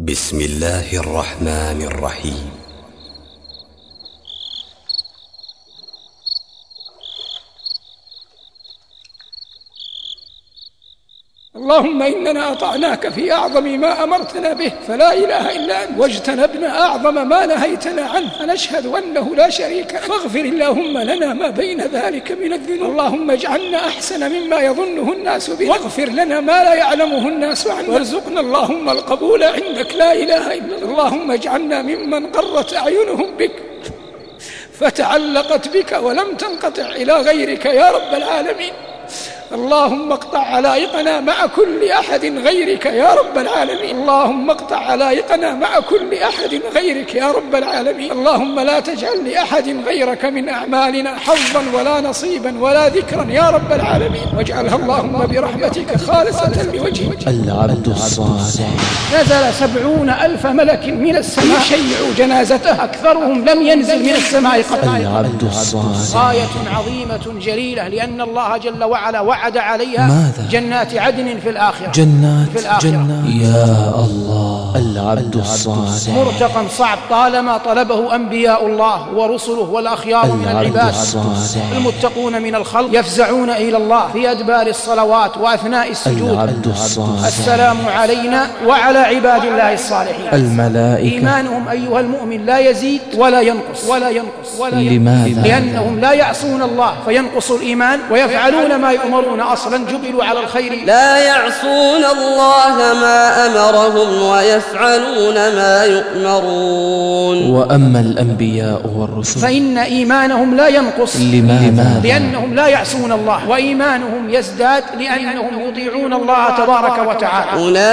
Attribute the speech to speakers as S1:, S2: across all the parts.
S1: بسم الله الرحمن الرحيم.
S2: اللهم إننا أطعناك في أعظم ما أمرتنا به فلا إله إلا أنت، واجتنبنا أعظم ما نهيتنا عنه فنشهد أنه لا شريك لك، فاغفر اللهم لنا ما بين ذلك من الذنوب. اللهم اجعلنا أحسن مما يظنه الناس بنا، واغفر لنا ما لا يعلمه الناس عنا، وارزقنا اللهم القبول عندك لا إله إلا الله. اللهم اجعلنا ممن قرت أعينهم بك فتعلقت بك ولم تنقطع إلى غيرك يا رب العالمين. اللهم اقطع علائقنا مع كل أحد غيرك يا رب العالمين. اللهم اقطع علائقنا مع كل أحد غيرك يا رب العالمين. اللهم لا تجعل لأحد غيرك من أعمالنا حظا ولا نصيبا ولا ذكرا يا رب العالمين، واجعلها اللهم برحمتك خالصة لوجهك.
S3: العبد الصالح.
S2: نزل 70,000 ملك من السماء يشيعوا جنازته، أكثرهم لم ينزل من السماء قط.
S3: العبد الصالح
S2: غاية عظيمة جليلة، لأن الله جل وعلا وعد عليها
S3: ماذا؟
S2: جنات عدن في الآخرة.
S3: جنات يا الله. العبد الصالح
S2: مرتقى صعب طالما طلبه أنبياء الله ورسله والأخيار من العباد. المتقون من الخلق يفزعون إلى الله في أدبار الصلوات وأثناء السجود.
S3: العبد الصالح.
S2: السلام علينا وعلى عباد الله الصالحين.
S3: الملائكة.
S2: إيمانهم أيها المؤمن لا يزيد ولا ينقص
S3: لماذا؟
S2: لأنهم لا يعصون الله فينقص الإيمان، ويفعلون ما يؤمرون، أصلا جبلوا على الخير.
S4: لا يعصون الله ما أمرهم ويفعلون ما يؤمرون.
S3: وأما الأنبياء والرسل
S2: فإن إيمانهم لا ينقص.
S3: لماذا؟
S2: لأنهم لا يعصون الله، وإيمانهم يزداد لأنهم يطيعون الله تبارك وتعالى.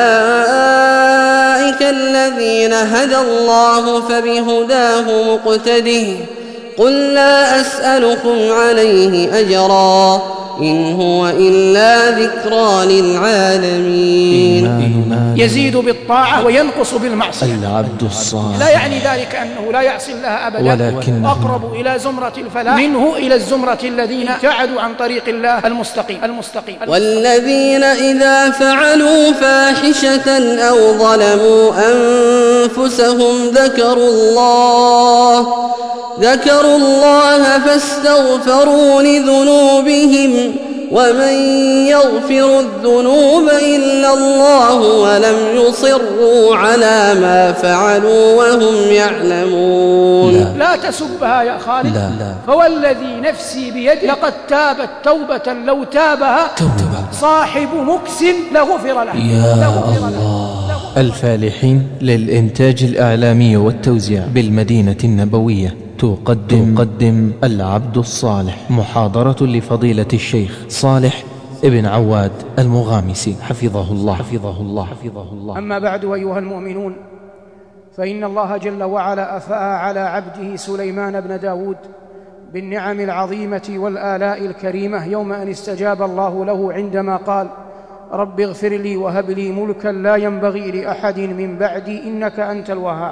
S4: أولئك الذين هدى الله فبهداه مقتده. قل لا أسألكم عليه أجرا إن هو إلا ذكرى للعالمين.
S2: يزيد بالطاعة وينقص بالمعصية.
S3: العبد الصالح.
S2: لا يعني ذلك أنه لا يعصي الله أبدا،
S3: ولكنه
S2: أقرب إلى زمرة الفلاح منه إلى الزمرة الذين ابتعدوا عن طريق الله المستقيم.
S4: والذين إذا فعلوا فاحشة أو ظلموا أنفسهم ذكروا الله فاستغفروا لذنوبهم ومن يغفر الذنوب إلا الله ولم يصروا على ما فعلوا وهم يعلمون.
S2: لا تسبها يا خالد.
S3: لا.
S2: فوالذي نفسي بيده لقد تابت توبة لو تابها صاحب مكس لغفر له.
S3: يا الله. الفالحين للإنتاج الإعلامي والتوزيع بالمدينة النبوية تقدم العبد الصالح، محاضرة لفضيلة الشيخ صالح ابن عواد المغامسي حفظه الله.
S2: أما بعد أيها المؤمنون، فإن الله جل وعلا أفاء على عبده سليمان بن داود بالنعم العظيمة والآلاء الكريمة يوم أن استجاب الله له عندما قال: رب اغفر لي وهب لي ملكا لا ينبغي لأحد من بعدي إنك أنت الوهاب.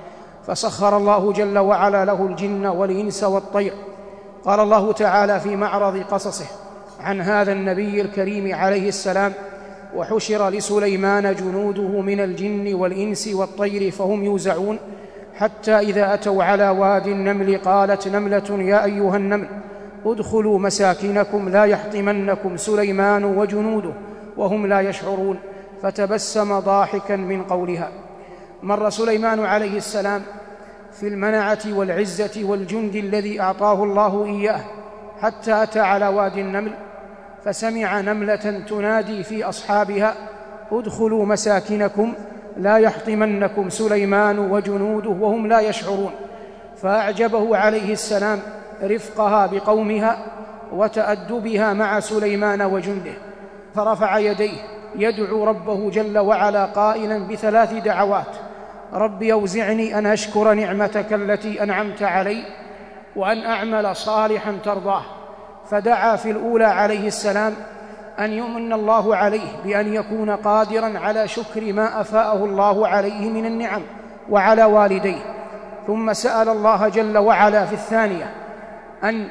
S2: فسخر الله جل وعلا له الجن والإنس والطير. قال الله تعالى في معرض قصصه عن هذا النبي الكريم عليه السلام: وحشر لسليمان جنوده من الجن والإنس والطير فهم يوزعون حتى إذا أتوا على وادي النمل قالت نملة يا أيها النمل ادخلوا مساكنكم لا يحطمنكم سليمان وجنوده وهم لا يشعرون، فتبسم ضاحكا من قولها. مر سليمان عليه السلام في المنعة والعزة والجند الذي أعطاه الله إياه حتى أتى على وادي النمل، فسمع نملة تنادي في أصحابها: ادخلوا مساكنكم لا يحطمنكم سليمان وجنوده وهم لا يشعرون. فأعجبه عليه السلام رفقها بقومها وتأدبها مع سليمان وجنده، فرفع يديه يدعو ربه جل وعلا قائلا ب3 دعوات: رب أوزعني أن أشكر نعمتك التي أنعمت علي وأن أعمل صالحا ترضاه. فدعا في الأولى عليه السلام أن يمن الله عليه بأن يكون قادرا على شكر ما أفاءه الله عليه من النعم وعلى والديه. ثم سأل الله جل وعلا في الثانية أن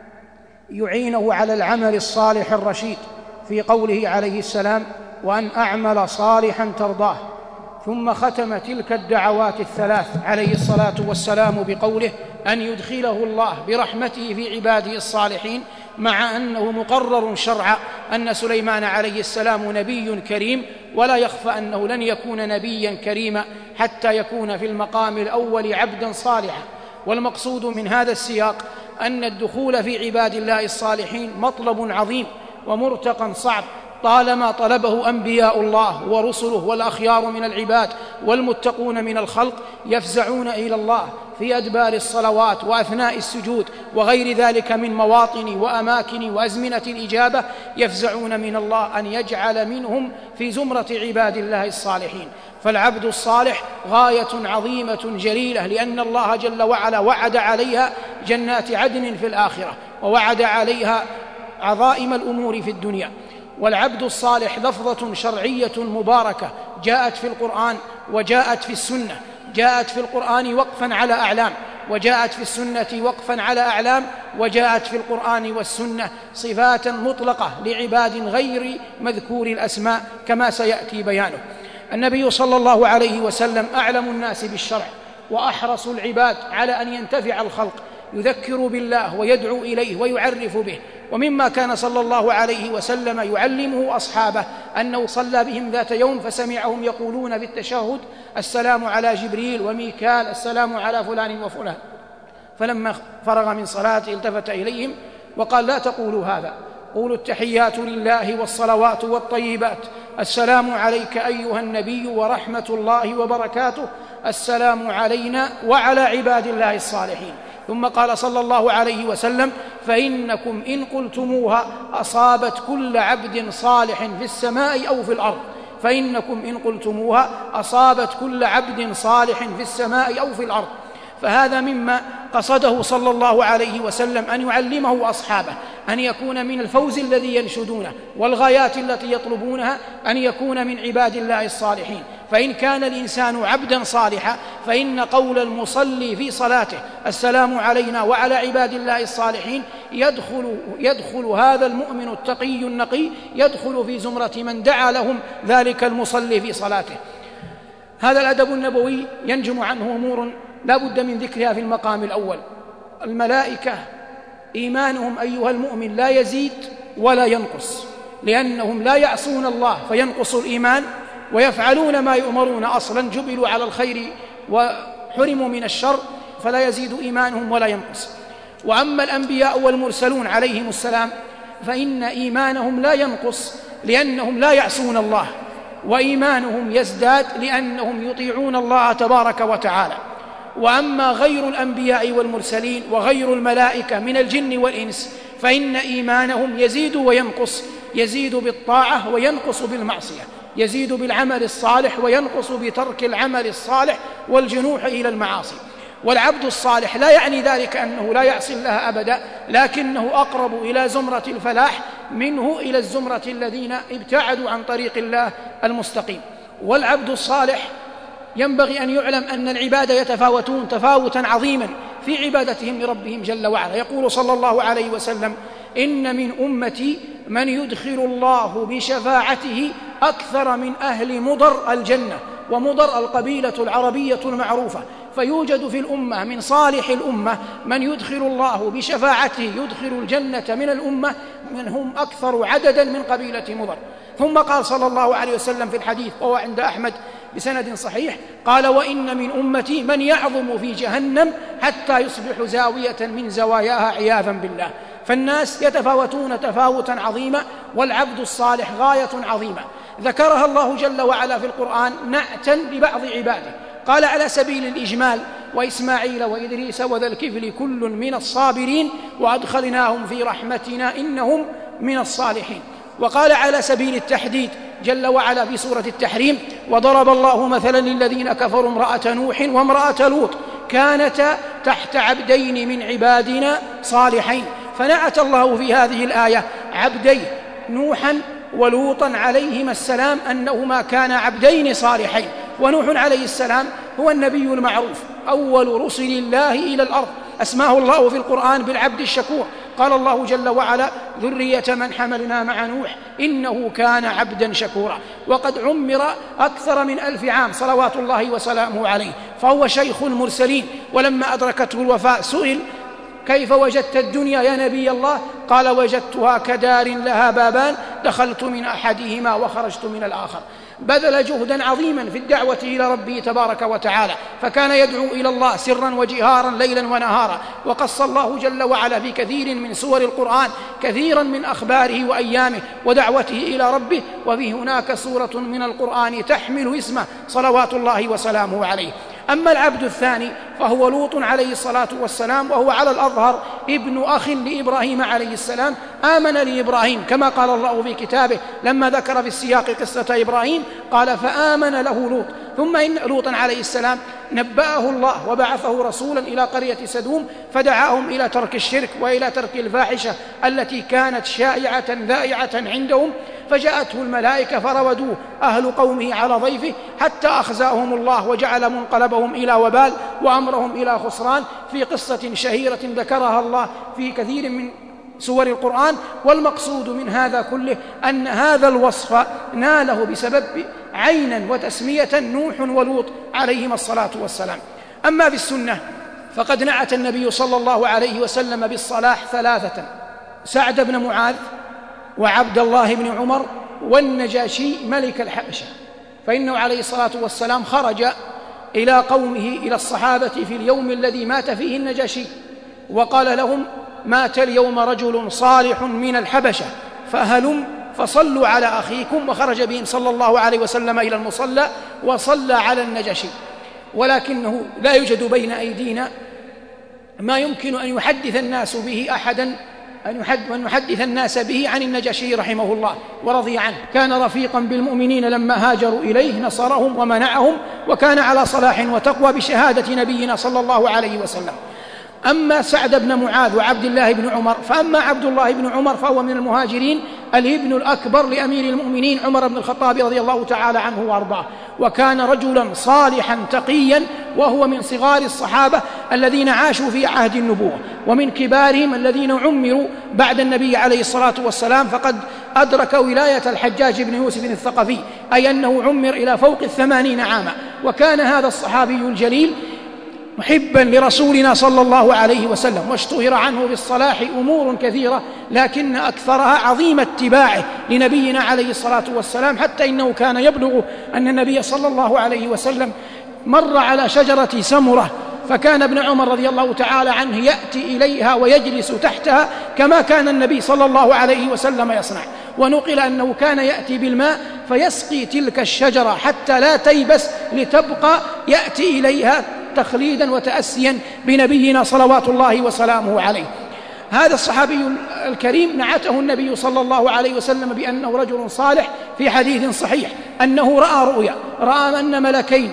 S2: يعينه على العمل الصالح الرشيد في قوله عليه السلام: وأن أعمل صالحا ترضاه. ثم ختم تلك الدعوات الثلاث عليه الصلاة والسلام بقوله أن يدخله الله برحمته في عباده الصالحين، مع أنه مقرر شرعا أن سليمان عليه السلام نبي كريم، ولا يخفى أنه لن يكون نبيا كريما حتى يكون في المقام الأول عبدا صالحا. والمقصود من هذا السياق أن الدخول في عباد الله الصالحين مطلب عظيم ومرتقى صعب، طالما طلبه أنبياء الله ورسله والأخيار من العباد والمتقون من الخلق، يفزعون إلى الله في أدبار الصلوات وأثناء السجود وغير ذلك من مواطن وأماكن وأزمنة الإجابة، يفزعون من الله أن يجعل منهم في زمرة عباد الله الصالحين. فالعبد الصالح غاية عظيمة جليلة، لأن الله جل وعلا وعد عليها جنات عدن في الآخرة، ووعد عليها عظائم الأمور في الدنيا. والعبد الصالح لفظة شرعية مباركة جاءت في القرآن وجاءت في السنة، جاءت في القرآن وقفا على أعلام، وجاءت في السنة وقفا على أعلام، وجاءت في القرآن والسنة صفات مطلقة لعباد غير مذكور الأسماء كما سيأتي بيانه. النبي صلى الله عليه وسلم أعلم الناس بالشرع وأحرص العباد على أن ينتفع الخلق، يذكر بالله ويدعو إليه ويعرف به. ومما كان صلى الله عليه وسلم يعلمه أصحابه أنه صلى بهم ذات يوم فسمعهم يقولون في التشهد: السلام على جبريل وميكال، السلام على فلان وفلان. فلما فرغ من صلاته التفت إليهم وقال: لا تقولوا هذا، قولوا التحيات لله والصلوات والطيبات، السلام عليك أيها النبي ورحمة الله وبركاته، السلام علينا وعلى عباد الله الصالحين. ثم قال صلى الله عليه وسلم: فإنكم إن قلتموها أصابت كل عبد صالح في السماء أو في الأرض، فإنكم إن قلتموها أصابت كل عبد صالح في السماء أو في الأرض. فهذا مما قصده صلى الله عليه وسلم أن يعلمه أصحابه، أن يكون من الفوز الذي ينشدونه والغايات التي يطلبونها أن يكون من عباد الله الصالحين. فإن كان الإنسان عبدا صالحا فإن قول المصلي في صلاته: السلام علينا وعلى عباد الله الصالحين، يدخل هذا المؤمن التقي النقي، يدخل في زمرة من دعا لهم ذلك المصلي في صلاته. هذا الأدب النبوي ينجم عنه أمور لا بد من ذكرها في المقام الأول. الملائكة إيمانهم أيها المؤمن لا يزيد ولا ينقص، لأنهم لا يعصون الله فينقص الإيمان، ويفعلون ما يؤمرون، أصلا جبلوا على الخير وحرموا من الشر، فلا يزيد إيمانهم ولا ينقص. وأما الأنبياء والمرسلون عليهم السلام فإن إيمانهم لا ينقص لأنهم لا يعصون الله، وإيمانهم يزداد لأنهم يطيعون الله تبارك وتعالى. وأما غير الأنبياء والمرسلين وغير الملائكة من الجن والإنس فإن إيمانهم يزيد وينقص، يزيد بالطاعة وينقص بالمعصية، يزيد بالعمل الصالح وينقص بترك العمل الصالح والجنوح إلى المعاصي. والعبد الصالح لا يعني ذلك أنه لا يعصي الله أبدا، لكنه أقرب إلى زمرة الفلاح منه إلى الزمرة الذين ابتعدوا عن طريق الله المستقيم. والعبد الصالح ينبغي أن يعلم أن العباد يتفاوتون تفاوتا عظيما في عبادتهم لربهم جل وعلا. يقول صلى الله عليه وسلم: إن من أمتي من يدخل الله بشفاعته أكثر من أهل مضر الجنة. ومضر القبيلة العربية المعروفة، فيوجد في الأمة من صالح الأمة من يدخل الله بشفاعته يدخل الجنة من الأمة من هم أكثر عددا من قبيلة مضر. ثم قال صلى الله عليه وسلم في الحديث وهو عند أحمد بسند صحيح، قال: وإن من أمتي من يعظم في جهنم حتى يصبح زاوية من زواياها عياذا بالله. فالناس يتفاوتون تفاوتا عظيما، والعبد الصالح غاية عظيمة ذكرها الله جل وعلا في القرآن نعتا لبعض عباده. قال على سبيل الإجمال: وإسماعيل وإدريس وذا الكفل كل من الصابرين وأدخلناهم في رحمتنا إنهم من الصالحين. وقال على سبيل التحديد جل وعلا في سورة التحريم: وضرب الله مثلا للذين كفروا امرأة نوح وامرأة لوط كانتا تحت عبدين من عبادنا صالحين. فنعت الله في هذه الآية عبدي نوحا ولوطا عليهما السلام أنهما كانا عبدين صالحين. ونوح عليه السلام هو النبي المعروف أول رسل الله إلى الأرض، أسماه الله في القرآن بالعبد الشكور، قال الله جل وعلا: ذرية من حملنا مع نوح إنه كان عبدا شكورا. وقد عمر أكثر من 1000 عام صلوات الله وسلامه عليه، فهو شيخ المرسلين. ولما أدركته الوفاة سئل: كيف وجدت الدنيا يا نبي الله؟ قال: وجدتها كدار لها بابان، دخلت من أحدهما وخرجت من الآخر. بذل جهدا عظيما في الدعوة إلى ربه تبارك وتعالى، فكان يدعو إلى الله سرا وجهارا ليلا ونهارا. وقص الله جل وعلا في كثير من سور القرآن كثيرا من أخباره وأيامه ودعوته إلى ربه، وفي هناك سورة من القرآن تحمل اسمه صلوات الله وسلامه عليه. أما العبد الثاني فهو لوط عليه الصلاة والسلام، وهو على الأظهر ابن أخ لإبراهيم عليه السلام، آمن لإبراهيم كما قال الله في كتابه لما ذكر في السياق قصة إبراهيم قال: فآمن له لوط. ثم إن لوطا عليه السلام نبأه الله وبعثه رسولا إلى قرية سدوم، فدعاهم إلى ترك الشرك وإلى ترك الفاحشة التي كانت شائعة ذائعة عندهم. فجاءته الملائكة فروضوه أهل قومه على ضيفه حتى أخزاهم الله وجعل منقلبهم إلى وبال وأمرهم إلى خسران، في قصة شهيرة ذكرها الله في كثير من سور القرآن. والمقصود من هذا كله أن هذا الوصف ناله بسبب عينا وتسمية نوح ولوط عليهما الصلاة والسلام. أما في السنة فقد نعت النبي صلى الله عليه وسلم بالصلاح 3: سعد بن معاذ، وعبد الله بن عمر، والنجاشي ملك الحبشة. فإنه عليه الصلاة والسلام خرج إلى قومه إلى الصحابة في اليوم الذي مات فيه النجاشي، وقال لهم: مات اليوم رجل صالح من الحبشة فهلم فصلوا على أخيكم. وخرج بهم صلى الله عليه وسلم إلى المصلى وصلى على النجاشي. ولكنه لا يوجد بين أيدينا ما يمكن أن يحدث الناس به أحدا، أن يحدث الناس به عن النجاشي رحمه الله ورضي عنه. كان رفيقا بالمؤمنين لما هاجروا إليه، نصرهم ومنعهم، وكان على صلاح وتقوى بشهادة نبينا صلى الله عليه وسلم. أما سعد بن معاذ وعبد الله بن عمر، فأما عبد الله بن عمر فهو من المهاجرين، الابن الأكبر لأمير المؤمنين عمر بن الخطاب رضي الله تعالى عنه وأرضاه، وكان رجلا صالحا تقيا، وهو من صغار الصحابة الذين عاشوا في عهد النبوة، ومن كبارهم الذين عمروا بعد النبي عليه الصلاة والسلام، فقد أدرك ولاية الحجاج بن يوسف الثقفي، أي أنه عمر إلى فوق 80 عاما. وكان هذا الصحابي الجليل محبا لرسولنا صلى الله عليه وسلم، واشتهر عنه بالصلاح أمور كثيرة، لكن أكثرها عظيم اتباعه لنبينا عليه الصلاة والسلام، حتى إنه كان يبلغ أن النبي صلى الله عليه وسلم مر على شجرة سمرة، فكان ابن عمر رضي الله تعالى عنه يأتي إليها ويجلس تحتها كما كان النبي صلى الله عليه وسلم يصنع. ونقل أنه كان يأتي بالماء فيسقي تلك الشجرة حتى لا تيبس لتبقى، يأتي إليها تخليدا وتأسيا بنبينا صلوات الله وسلامه عليه. هذا الصحابي الكريم نعته النبي صلى الله عليه وسلم بأنه رجل صالح في حديث صحيح، أنه رأى رؤيا، رأى أن ملكين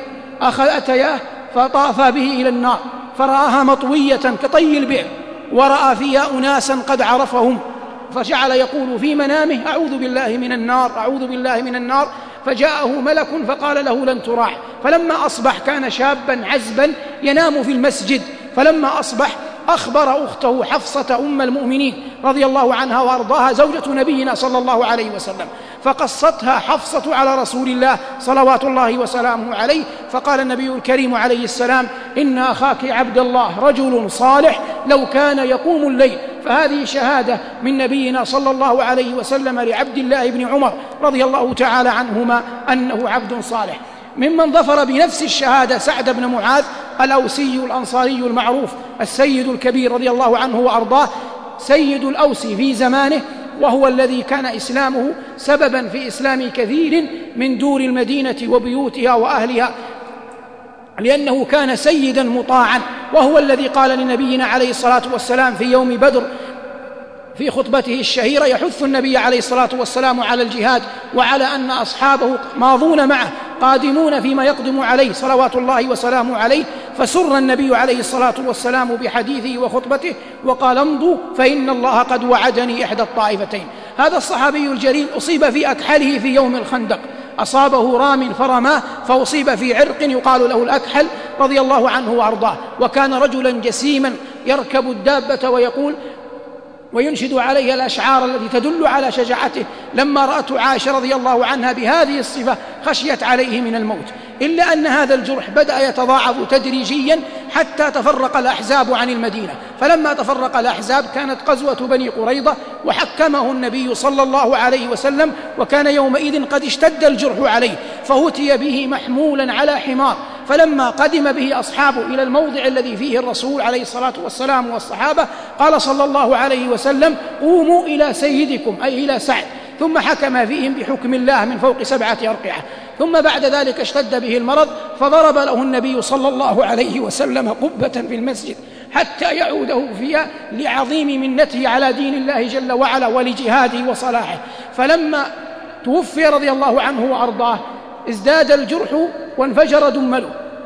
S2: أتياه فطافا به إلى النار، فرآها مطوية كطي البئر، ورأى فيها أناسا قد عرفهم، فجعل يقول في منامه: أعوذ بالله من النار، أعوذ بالله من النار. فجاءه ملك فقال له: لن تراع. فلما أصبح كان شابا عزبا ينام في المسجد، فلما أصبح أخبر أخته حفصة أم المؤمنين رضي الله عنها وأرضاها زوجة نبينا صلى الله عليه وسلم، فقصتها حفصة على رسول الله صلوات الله وسلامه عليه. فقال النبي الكريم عليه السلام: إن أخاك عبد الله رجل صالح لو كان يقوم الليل. فهذه شهادة من نبينا صلى الله عليه وسلم لعبد الله بن عمر رضي الله تعالى عنهما أنه عبد صالح. ممن ظفر بنفس الشهادة سعد بن معاذ الأوسي الأنصاري المعروف، السيد الكبير رضي الله عنه وأرضاه، سيد الأوس في زمانه، وهو الذي كان إسلامه سببا في إسلام كثير من دور المدينة وبيوتها وأهلها، لأنه كان سيدا مطاعا، وهو الذي قال لنبينا عليه الصلاة والسلام في يوم بدر في خطبته الشهيرة يحث النبي عليه الصلاة والسلام على الجهاد، وعلى أن أصحابه ماضون معه قادمون فيما يقدم عليه صلوات الله وسلامه عليه. فسر النبي عليه الصلاة والسلام بحديثه وخطبته وقال: امضوا فإن الله قد وعدني إحدى الطائفتين. هذا الصحابي الجليل أصيب في أكحله في يوم الخندق، أصابه رام فرماه فأصيب في عرق يقال له الأكحل رضي الله عنه وأرضاه، وكان رجلا جسيما يركب الدابة ويقول: وينشد عليه الأشعار التي تدل على شجاعته. لما رأته عائشة رضي الله عنها بهذه الصفة خشيت عليه من الموت، إلا أن هذا الجرح بدأ يتضاعف تدريجيا حتى تفرق الأحزاب عن المدينة. فلما تفرق الأحزاب كانت غزوة بني قريظة وحكمه النبي صلى الله عليه وسلم، وكان يومئذ قد اشتد الجرح عليه، فأتي به محمولا على حمار. فلما قدم به أصحابه إلى الموضع الذي فيه الرسول عليه الصلاة والسلام والصحابة قال صلى الله عليه وسلم: قوموا إلى سيدكم، أي إلى سعد. ثم حكم فيهم بحكم الله من فوق 7 أرقعة. ثم بعد ذلك اشتد به المرض، فضرب له النبي صلى الله عليه وسلم قبة في المسجد حتى يعوده فيها لعظيم منته على دين الله جل وعلا ولجهاده وصلاحه. فلما توفي رضي الله عنه وأرضاه ازداد الجرح وانفجر دمله،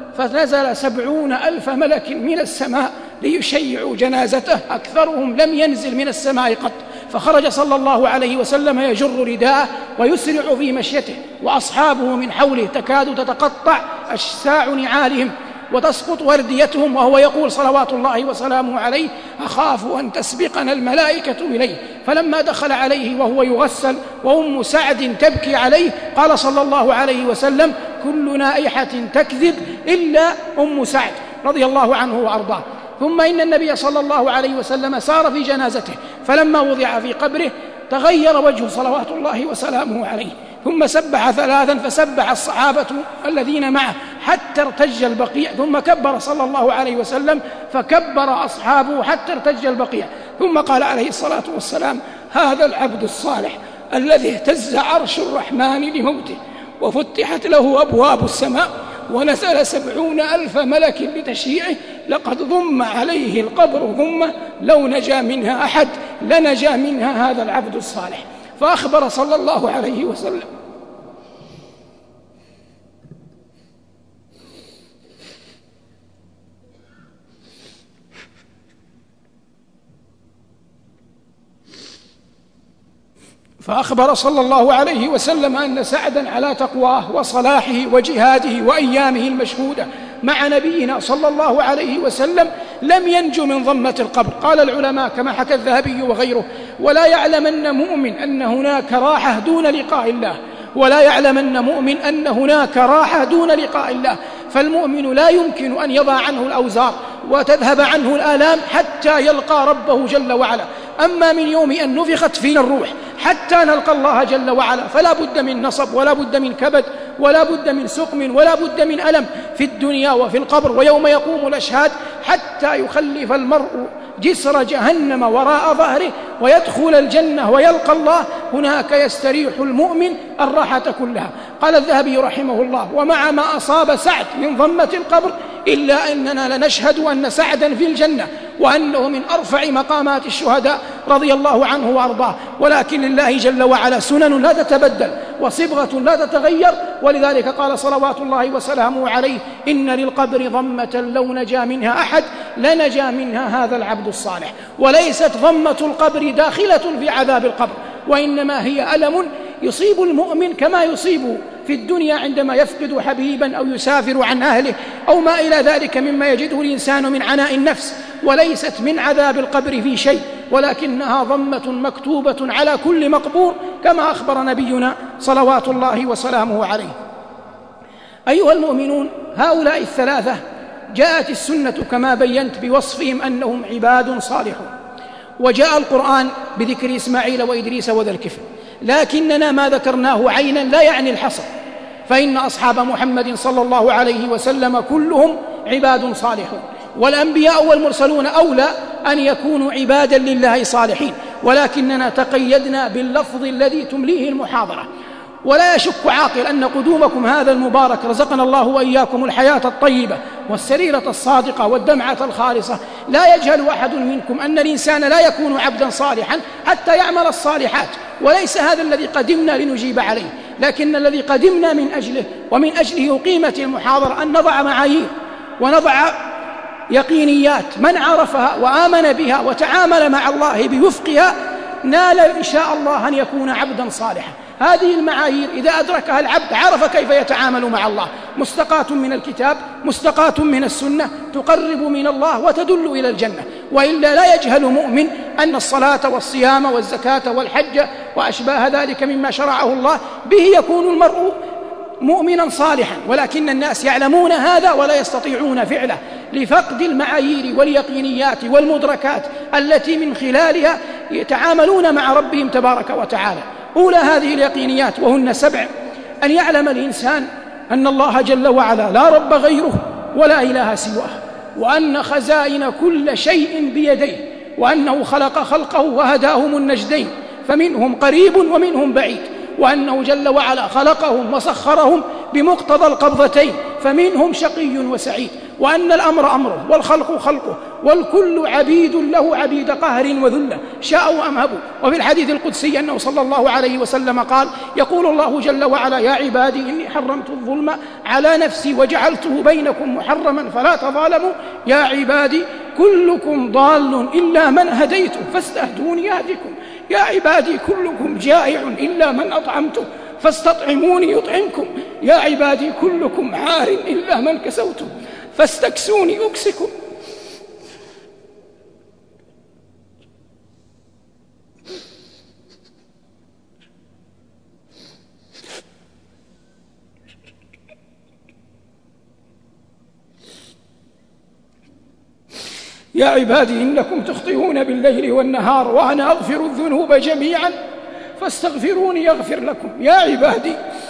S2: فنزل 70,000 ملك من السماء ليشيعوا جنازته، أكثرهم لم ينزل من السماء قط. فخرج صلى الله عليه وسلم يجر رداءه ويسرع في مشيته، وأصحابه من حوله تكاد تتقطع أشساع نعالهم وتسقط ورديتهم، وهو يقول صلوات الله وسلامه عليه: أخاف أن تسبقنا الملائكة إليه. فلما دخل عليه وهو يغسل وأم سعد تبكي عليه قال صلى الله عليه وسلم: كل نائحة تكذب إلا أم سعد رضي الله عنه وأرضاه. ثم إن النبي صلى الله عليه وسلم سار في جنازته، فلما وضع في قبره تغير وجهه صلوات الله وسلامه عليه، ثم سبح 3 فسبح الصحابة الذين معه حتى ارتج البقيع، ثم كبر صلى الله عليه وسلم فكبر أصحابه حتى ارتج البقيع، ثم قال عليه الصلاة والسلام: هذا العبد الصالح الذي اهتز عرش الرحمن لموته وفتحت له أبواب السماء ونزل 70,000 ملك لتشييعه، لقد ضم عليه القبر ضمة لو نجا منها أحد لنجا منها هذا العبد الصالح. فأخبر صلى الله عليه وسلم أن سعدا على تقواه وصلاحه وجهاده وأيامه المشهودة مع نبينا صلى الله عليه وسلم لم ينجو من ضمة القبر. قال العلماء كما حكى الذهبي وغيره: ولا يعلمن مؤمن أن هناك راحة دون لقاء الله، ولا يعلمن مؤمن أن هناك راحة دون لقاء الله. فالمؤمن لا يمكن أن يضع عنه الأوزار وتذهب عنه الآلام حتى يلقى ربه جل وعلا. أما من يوم أن نفخت فينا الروح حتى نلقى الله جل وعلا فلا بد من نصب ولا بد من كبد ولا بد من سقم ولا بد من ألم في الدنيا وفي القبر. ويوم يقوم الأشهاد حتى يخلف المرء جسر جهنم وراء ظهره ويدخل الجنة ويلقى الله، هناك يستريح المؤمن الراحة كلها. قال الذهبي رحمه الله: ومع ما أصاب سعد من ضمة القبر إلا أننا لنشهد أن سعدا في الجنة وأنه من أرفع مقامات الشهداء رضي الله عنه وأرضاه. ولكن لله جل وعلا سنن لا تتبدل وصبغة لا تتغير، ولذلك قال صلوات الله وسلامه عليه: إن للقبر ضمة لو نجا منها أحد لنجا منها هذا العبد الصالح. وليست ضمة القبر داخلة في عذاب القبر، وإنما هي ألم يصيب المؤمن كما يصيبه في الدنيا عندما يفقد حبيبا أو يسافر عن أهله أو ما إلى ذلك مما يجده الإنسان من عناء النفس، وليست من عذاب القبر في شيء، ولكنها ضمة مكتوبة على كل مقبور كما أخبر نبينا صلوات الله وسلامه عليه. أيها المؤمنون، هؤلاء الثلاثة جاءت السنة كما بينت بوصفهم أنهم عباد صالحون، وجاء القرآن بذكر إسماعيل وإدريس وذا الكفل، لكننا ما ذكرناه عينا لا يعني الحصر، فإن أصحاب محمد صلى الله عليه وسلم كلهم عباد صالحون، والأنبياء والمرسلون أولى أن يكونوا عبادا لله صالحين، ولكننا تقيدنا باللفظ الذي تمليه المحاضرة. ولا يشك عاقل أن قدومكم هذا المبارك رزقنا الله وإياكم الحياة الطيبة والسريرة الصادقة والدمعة الخالصة. لا يجهل أحد منكم أن الإنسان لا يكون عبدا صالحا حتى يعمل الصالحات، وليس هذا الذي قدمنا لنجيب عليه، لكن الذي قدمنا من أجله ومن أجله قيمة المحاضرة أن نضع معايير ونضع يقينيات. من عرفها وآمن بها وتعامل مع الله بوفقها نال إن شاء الله أن يكون عبدا صالحا. هذه المعايير إذا أدركها العبد عرف كيف يتعامل مع الله، مستقاة من الكتاب مستقاة من السنة، تقرب من الله وتدل إلى الجنة. وإلا لا يجهل مؤمن أن الصلاة والصيام والزكاة والحج وأشباه ذلك مما شرعه الله به يكون المرء مؤمنا صالحا، ولكن الناس يعلمون هذا ولا يستطيعون فعله لفقد المعايير واليقينيات والمدركات التي من خلالها يتعاملون مع ربهم تبارك وتعالى. أولى هذه اليقينيات وهن 7: أن يعلم الإنسان أن الله جل وعلا لا رب غيره ولا إله سواه، وأن خزائن كل شيء بيديه، وأنه خلق خلقه وهداهم النجدين فمنهم قريب ومنهم بعيد، وأنه جل وعلا خلقهم وسخرهم بمقتضى القبضتين فمنهم شقي وسعيد، وأن الأمر أمره والخلق خلقه والكل عبيد له عبيد قهر وذلة شاءوا أم هبوا. وفي الحديث القدسي أنه صلى الله عليه وسلم قال: يقول الله جل وعلا: يا عبادي إني حرمت الظلم على نفسي وجعلته بينكم محرما فلا تظالموا، يا عبادي كلكم ضال إلا من هديته فاستهدوني أهدكم، يا عبادي كلكم جائع إلا من أطعمته فاستطعموني يطعمكم، يا عبادي كلكم عار إلا من كسوته فاستكسوني أكسكم. يا عبادي إنكم تخطئون بالليل والنهار وأنا أغفر الذنوب جميعا فاستغفروني يغفر لكم، يا عبادي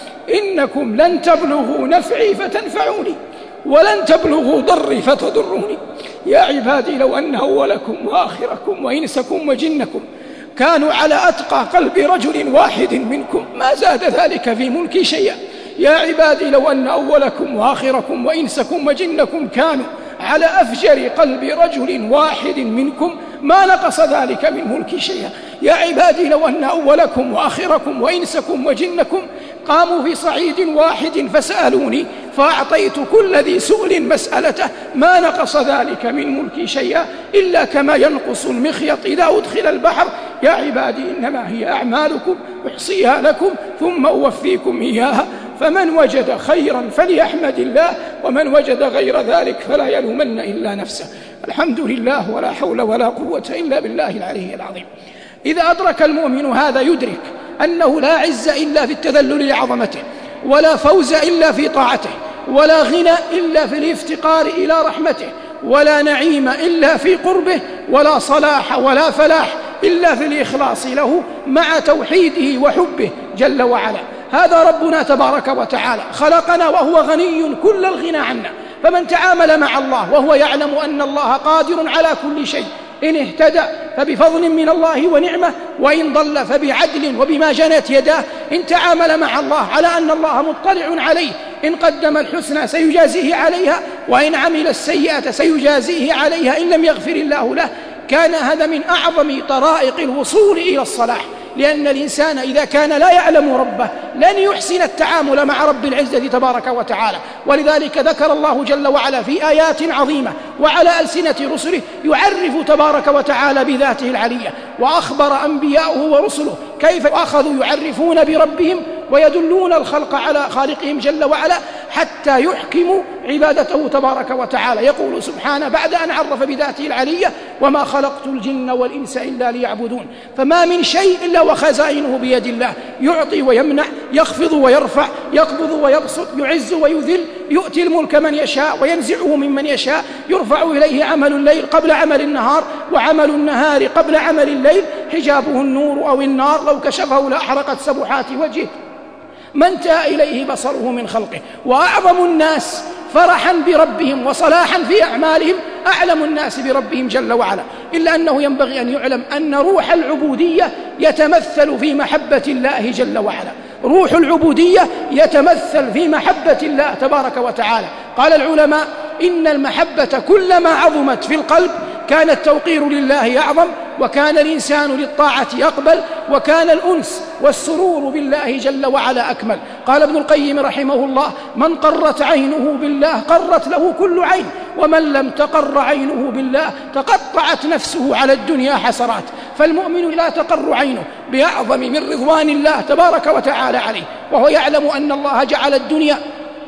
S2: إنكم لن تبلغوا نفعي فتنفعوني ولن تبلغوا ضري فتضروني، يا عبادي لو أن أولكم وآخركم وإنسكم وجنكم كانوا على أتقى قلب رجل واحد منكم ما زاد ذلك في ملكي شيئا، يا عبادي لو أن أولكم وآخركم وإنسكم وجنكم كانوا على أفجر قلب رجل واحد منكم ما نقص ذلك من ملكي شيئا، يا عبادي لو أن أولكم وآخركم وإنسكم وجنكم قاموا في صعيد واحد فسألوني فأعطيت كل ذي سؤل مسألته ما نقص ذلك من ملكي شيئا إلا كما ينقص المخيط إذا أدخل البحر، يا عبادي إنما هي أعمالكم أحصيها لكم ثم أوفيكم إياها، فمن وجد خيرا فليحمد الله ومن وجد غير ذلك فلا يلومن إلا نفسه. الحمد لله ولا حول ولا قوة إلا بالله العلي العظيم. إذا أدرك المؤمن هذا يدرك أنه لا عز إلا في التذلل لعظمته، ولا فوز إلا في طاعته، ولا غنى إلا في الافتقار إلى رحمته، ولا نعيم إلا في قربه، ولا صلاح ولا فلاح إلا في الإخلاص له مع توحيده وحبه جل وعلا. هذا ربنا تبارك وتعالى خلقنا وهو غني كل الغنى عنا، فمن تعامل مع الله وهو يعلم أن الله قادر على كل شيء إن اهتدى فبفضل من الله ونعمة، وإن ضل فبعدل وبما جنت يداه. إن تعامل مع الله على أن الله مطلع عليه، إن قدم الحسنى سيجازيه عليها، وإن عمل السيئة سيجازيه عليها إن لم يغفر الله له. كان هذا من أعظم طرائق الوصول إلى الصلاح، لأن الإنسان إذا كان لا يعلم ربه لن يحسن التعامل مع رب العزة تبارك وتعالى. ولذلك ذكر الله جل وعلا في آيات عظيمة وعلى ألسنة رسله يعرف تبارك وتعالى بذاته العلية، وأخبر أنبياؤه ورسله كيف أخذوا يعرفون بربهم ويدلون الخلق على خالقهم جل وعلا حتى يحكموا عبادته تبارك وتعالى. يقول سبحانه بعد أن عرف بذاته العلية: وما خلقت الجن والإنس إلا ليعبدون. فما من شيء إلا وخزائنه بيد الله، يعطي ويمنع، يخفض ويرفع، يقبض ويبسط، يعز ويذل، يؤتي الملك من يشاء وينزعه ممن يشاء، يرفع إليه عمل الليل قبل عمل النهار وعمل النهار قبل عمل الليل، حجابه النور أو النار لو كشفه لأحرقت سبحات وجهه ما انتهى إليه بصره من خلقه. وأعظم الناس فرحا بربهم وصلاحا في أعمالهم أعلم الناس بربهم جل وعلا، إلا أنه ينبغي أن يعلم أن روح العبودية يتمثل في محبة الله جل وعلا. روح العبودية يتمثل في محبة الله تبارك وتعالى. قال العلماء: إن المحبة كلما عظمت في القلب كان التوقير لله أعظم، وكان الإنسان للطاعة أقبل، وكان الأنس والسرور بالله جل وعلا أكمل. قال ابن القيم رحمه الله: من قرت عينه بالله قرت له كل عين، ومن لم تقر عينه بالله تقطعت نفسه على الدنيا حسرات. فالمؤمن لا تقر عينه بأعظم من رضوان الله تبارك وتعالى عليه، وهو يعلم أن الله جعل الدنيا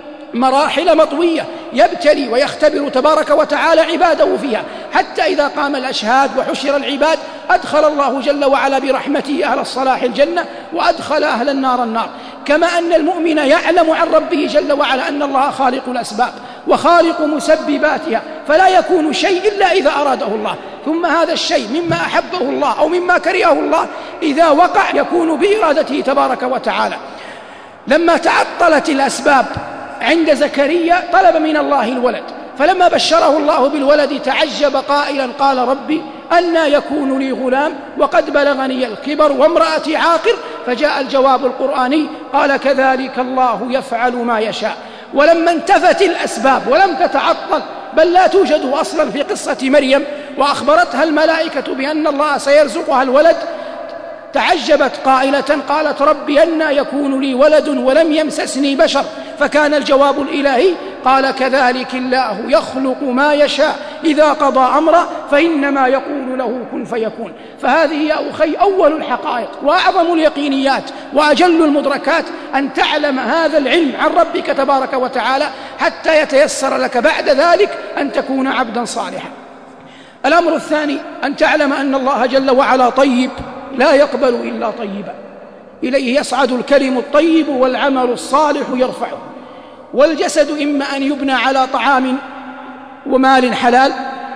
S2: مراحل مطوية يبتلي ويختبر تبارك وتعالى عباده فيها، حتى إذا قام الأشهاد وحشر العباد أدخل الله جل وعلا برحمته أهل الصلاح الجنة، وأدخل أهل النار النار. كما أن المؤمن يعلم عن ربه جل وعلا أن الله خالق الأسباب وخالق مسبباتها، فلا يكون شيء إلا إذا أراده الله، ثم هذا الشيء مما أحبه الله أو مما كرهه الله إذا وقع يكون بإرادته تبارك وتعالى. لما تعطلت الأسباب عند زكريا طلب من الله الولد، فلما بشره الله بالولد تعجب قائلا قال ربي أنى يكون لي غلام وقد بلغني الكبر وامرأتي عاقر، فجاء الجواب القرآني قال كذلك الله يفعل ما يشاء. ولما انتفت الأسباب ولم تتعطل، بل لا توجد أصلا في قصة مريم، وأخبرتها الملائكة بأن الله سيرزقها الولد، تعجبت قائلة قالت ربي أنى يكون لي ولد ولم يمسسني بشر، فكان الجواب الإلهي قال كذلك الله يخلق ما يشاء إذا قضى أمرا فإنما يقول له كن فيكون. فهذه يا أخي أول الحقائق وأعظم اليقينيات وأجل المدركات، أن تعلم هذا العلم عن ربك تبارك وتعالى حتى يتيسر لك بعد ذلك أن تكون عبدا صالحا. الأمر الثاني أن تعلم أن الله جل وعلا طيب لا يقبل إلا طيبا، إليه يصعد الكلم الطيب والعمل الصالح يرفعه. والجسد إما أن يبنى على طعام ومال حلال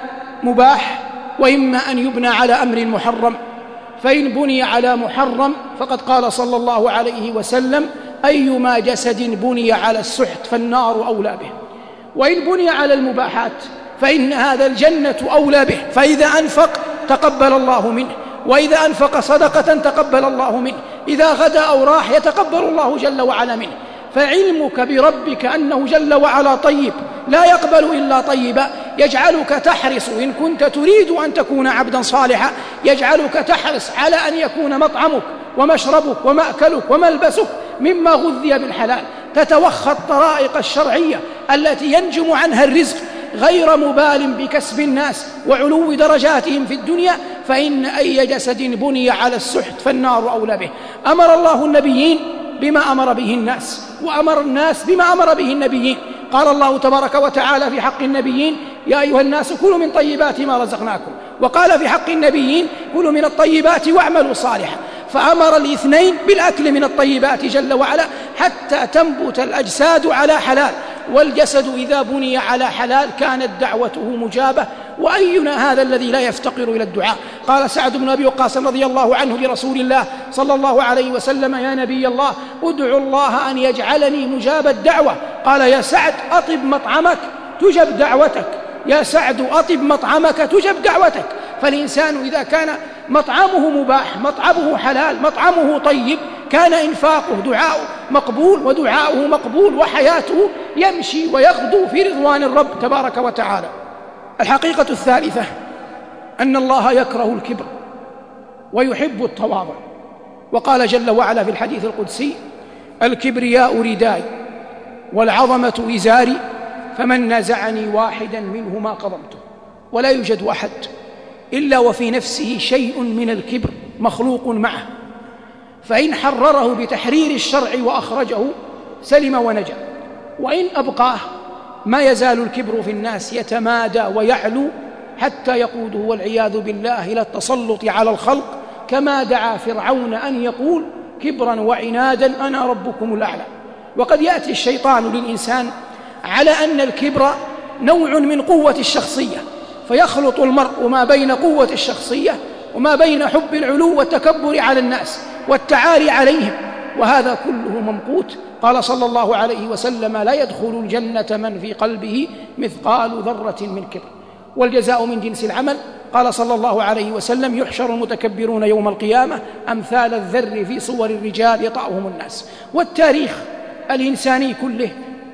S2: مباح، وإما أن يبنى على أمر محرم، فإن بني على محرم فقد قال صلى الله عليه وسلم أيما جسد بني على السحت فالنار أولى به، وإن بني على المباحات فإن هذا الجنة أولى به، فإذا أنفق تقبل الله منه، وإذا أنفق صدقة تقبل الله منه، إذا غدا أو راح يتقبل الله جل وعلا منه. فعلمك بربك أنه جل وعلا طيب لا يقبل إلا طيبا يجعلك تحرص، إن كنت تريد أن تكون عبدا صالحا، يجعلك تحرص على أن يكون مطعمك ومشربك ومأكلك وملبسك مما غذي بالحلال، تتوخى الطرائق الشرعية التي ينجم عنها الرزق، غير مبال بكسب الناس وعلو درجاتهم في الدنيا، فإن أي جسد بني على السحت فالنار أولى به. أمر الله النبيين بما أمر به الناس، وأمر الناس بما أمر به النبيين. قال الله تبارك وتعالى في حق النبيين يا أيها الناس كلوا من طيبات ما رزقناكم، وقال في حق النبيين كلوا من الطيبات واعملوا صالحا، فأمر الاثنين بالأكل من الطيبات جل وعلا حتى تنبت الأجساد على حلال، والجسد إذا بني على حلال كانت دعوته مجابة. وأينا هذا الذي لا يفتقر إلى الدعاء؟ قال سعد بن أبي وقاص رضي الله عنه لرسول الله صلى الله عليه وسلم يا نبي الله ادعو الله أن يجعلني مجاب الدعوة. قال يا سعد أطب مطعمك تجب دعوتك، يا سعد أطب مطعمك تجب دعوتك. فالإنسان إذا كان مطعمه مباح، مطعمه حلال، مطعمه طيب، كان إنفاقه دعاؤه مقبول ودعاؤه مقبول، وحياته يمشي ويغدو في رضوان الرب تبارك وتعالى. الحقيقة الثالثة أن الله يكره الكبر ويحب التواضع، وقال جل وعلا في الحديث القدسي الكبرياء رداي والعظمة إزاري فمن نازعني واحدا منهما قضمته. ولا يوجد أحد إلا وفي نفسه شيء من الكبر مخلوق معه، فإن حرره بتحرير الشرع وأخرجه سلم ونجا، وإن أبقاه ما يزال الكبر في الناس يتمادى ويعلو حتى يقوده والعياذ بالله إلى التسلط على الخلق، كما دعا فرعون أن يقول كبرا وعنادا أنا ربكم الأعلى. وقد يأتي الشيطان للإنسان على أن الكبر نوع من قوة الشخصية، فيخلط المرء ما بين قوة الشخصية وما بين حب العلو والتكبر على الناس والتعالي عليهم، وهذا كله ممقوت. قال صلى الله عليه وسلم لا يدخل الجنة من في قلبه مثقال ذرة من كبر، والجزاء من جنس العمل. قال صلى الله عليه وسلم يحشر المتكبرون يوم القيامة أمثال الذر في صور الرجال يطأهم الناس. والتاريخ الإنساني كله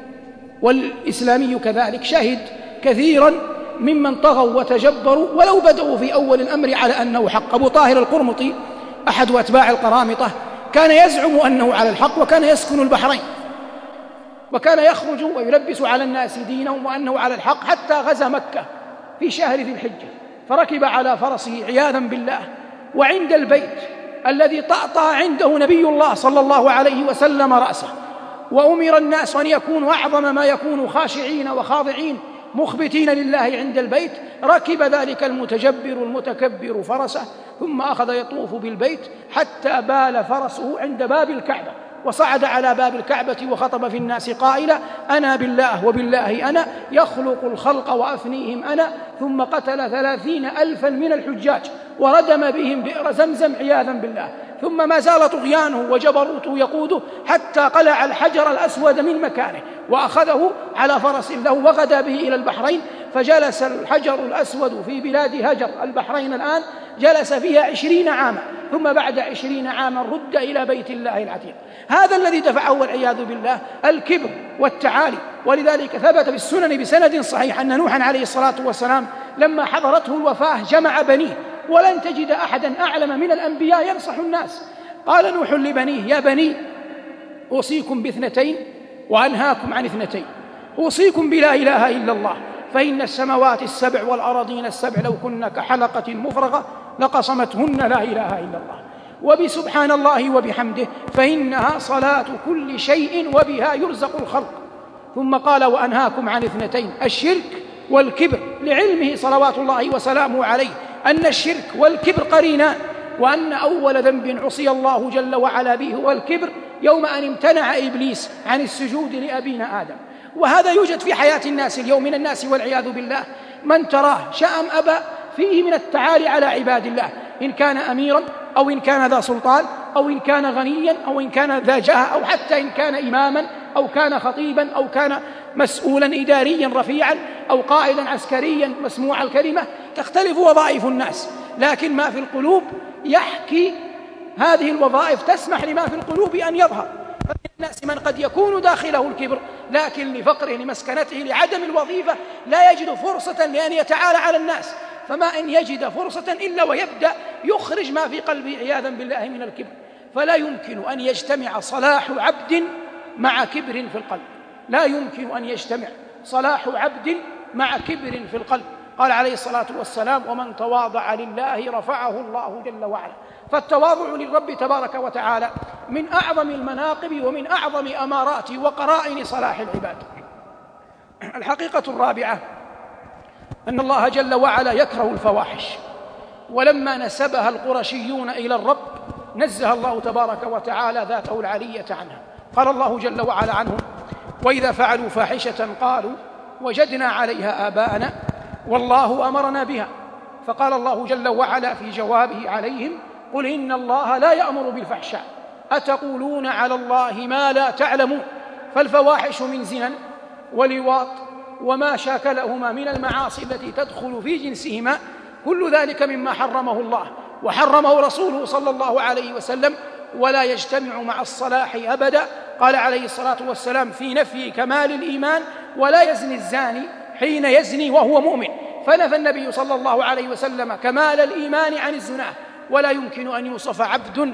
S2: والإسلامي كذلك شهد كثيرا ممن طغوا وتجبروا ولو بدأوا في أول الأمر على أنه حق. أبو طاهر القرمطي أحد أتباع القرامطة كان يزعم أنه على الحق، وكان يسكن البحرين، وكان يخرج ويلبس على الناس دينهم وأنه على الحق، حتى غزا مكة في شهر ذي الحجة، فركب على فرسه عياذا بالله، وعند البيت الذي طأطأ عنده نبي الله صلى الله عليه وسلم رأسه، وأمر الناس أن يكونوا أعظم ما يكونوا خاشعين وخاضعين مخبتين لله عند البيت، ركب ذلك المتجبر المتكبر فرسه ثم أخذ يطوف بالبيت حتى بال فرسه عند باب الكعبة، وصعد على باب الكعبة وخطب في الناس قائلا: أنا بالله وبالله أنا يخلق الخلق وأفنيهم أنا. ثم قتل 30,000 من الحجاج وردم بهم بئر زمزم عياذا بالله. ثم ما زال طغيانه وجبروته يقوده حتى قلع الحجر الأسود من مكانه وأخذه على فرس له وغدا به إلى البحرين، فجلس الحجر الأسود في بلاد هجر البحرين الآن، جلس فيها 20 عاما، ثم بعد 20 عاما رد إلى بيت الله العتيق. هذا الذي دفعه والعياذ بالله الكبر والتعالي. ولذلك ثبت في السنن بسند صحيح أن نوحا عليه الصلاة والسلام لما حضرته الوفاة جمع بنيه، ولن تجد أحدا أعلم من الأنبياء ينصح الناس. قال نوح لبنيه: يا بني أوصيكم ب2 وأنهاكم عن 2. أوصيكم بلا إله إلا الله، فإن السماوات السبع والأراضين السبع لو كن كحلقة مفرغة لقصمتهن لا إله إلا الله، وبسبحان الله وبحمده، فإنها صلاة كل شيء وبها يرزق الخلق. ثم قال: وأنهاكم عن 2: الشرك والكبر، لعلمه صلوات الله وسلامه عليه أن الشرك والكبر قرينان، وأن أول ذنب عصي الله جل وعلا به هو الكبر، يوم أن امتنع إبليس عن السجود لأبينا آدم. وهذا يوجد في حياة الناس اليوم من الناس والعياذ بالله من تراه شاء أم أبى فيه من التعالي على عباد الله، إن كان أميرا أو إن كان ذا سلطان أو إن كان غنيا أو إن كان ذا جاه أو حتى إن كان إماما أو كان خطيبا أو كان مسؤولا إداريا رفيعا أو قائدا عسكريا مسموع الكلمة. تختلف وظائف الناس، لكن ما في القلوب يحكي هذه الوظائف، تسمح لما في القلوب أن يظهر. فمن الناس من قد يكون داخله الكبر، لكن لفقره لمسكنته لعدم الوظيفة لا يجد فرصة لأن يتعالى على الناس، فما إن يجد فرصة إلا ويبدأ يخرج ما في قلبه عياذا بالله من الكبر. فلا يمكن أن يجتمع صلاح عبد مع كبر في القلب، لا يمكن أن يجتمع صلاح عبد مع كبر في القلب. قال عليه الصلاة والسلام: ومن تواضع لله رفعه الله جل وعلا. فالتواضع للرب تبارك وتعالى من أعظم المناقب ومن أعظم أمارات وقرائن صلاح العباد. الحقيقة الرابعة أن الله جل وعلا يكره الفواحش، ولما نسبها القرشيون إلى الرب نزه الله تبارك وتعالى ذاته العلية عنها. قال الله جل وعلا عنهم: وإذا فعلوا فاحشة قالوا وجدنا عليها آباءنا والله أمرنا بها. فقال الله جل وعلا في جوابه عليهم: قل إن الله لا يأمر بالفحشاء أتقولون على الله ما لا تعلمون. فالفواحش من زنا ولواط وما شاكلهما من المعاصي التي تدخل في جنسهما، كل ذلك مما حرمه الله وحرمه رسوله صلى الله عليه وسلم، ولا يجتمع مع الصلاح أبدا. قال عليه الصلاة والسلام في نفي كمال الإيمان: ولا يزني الزاني حين يزني وهو مؤمن. فنفى النبي صلى الله عليه وسلم كمال الإيمان عن الزنا. ولا يمكن أن يوصف عبد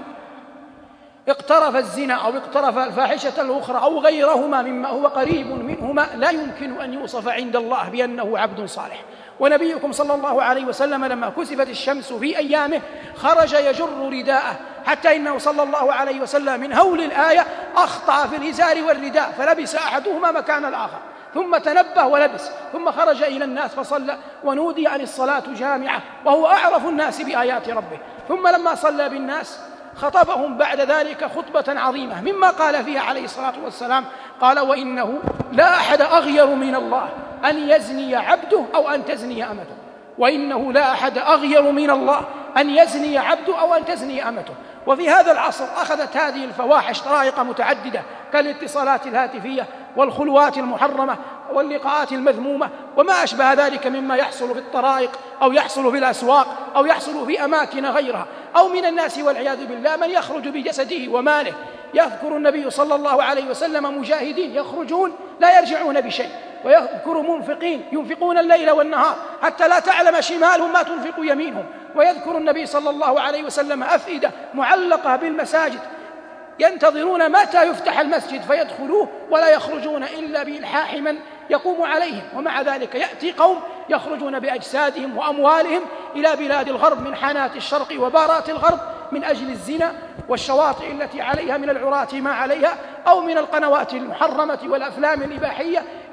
S2: اقترف الزنا أو اقترف الفاحشة الأخرى أو غيرهما مما هو قريب منهما، لا يمكن أن يوصف عند الله بأنه عبد صالح. ونبيكم صلى الله عليه وسلم لما كسفت الشمس في أيامه خرج يجر رداءه، حتى إنه صلى الله عليه وسلم من هول الآية أخطأ في الإزار والرداء فلبس أحدهما مكان الآخر، ثم تنبه ولبس، ثم خرج إلى الناس فصلى ونودي عن الصلاة جامعة، وهو أعرف الناس بآيات ربه. ثم لما صلى بالناس خطبهم بعد ذلك خطبة عظيمة، مما قال فيها عليه الصلاة والسلام: قال: وإنه لا أحد أغير من الله أن يزني عبده أو أن تزني أمته. وإنه لا أحد أغير من الله أن يزني عبده أو أن تزني أمته. وفي هذا العصر أخذت هذه الفواحش طرائق متعددة كالاتصالات الهاتفية والخلوات المحرمة واللقاءات المذمومة وما أشبه ذلك مما يحصل في الطرائق أو يحصل في الأسواق أو يحصل في أماكن غيرها. أو من الناس والعياذ بالله من يخرج بجسده وماله. يذكر النبي صلى الله عليه وسلم مجاهدين يخرجون لا يرجعون بشيء، ويذكر منفقين ينفقون الليل والنهار حتى لا تعلم شمالهم ما تنفق يمينهم. ويذكر النبي صلى الله عليه وسلم أفئدة معلقة بالمساجد ينتظرون متى يفتح المسجد فيدخلوه ولا يخرجون إلا بإلحاح من يقوم عليهم. ومع ذلك يأتي قوم يخرجون بأجسادهم وأموالهم إلى بلاد الغرب من حانات الشرق وبارات الغرب من أجل الزنا والشواطئ التي عليها من العراة ما عليها، أو من القنوات المحرمة والأفلام الإباحية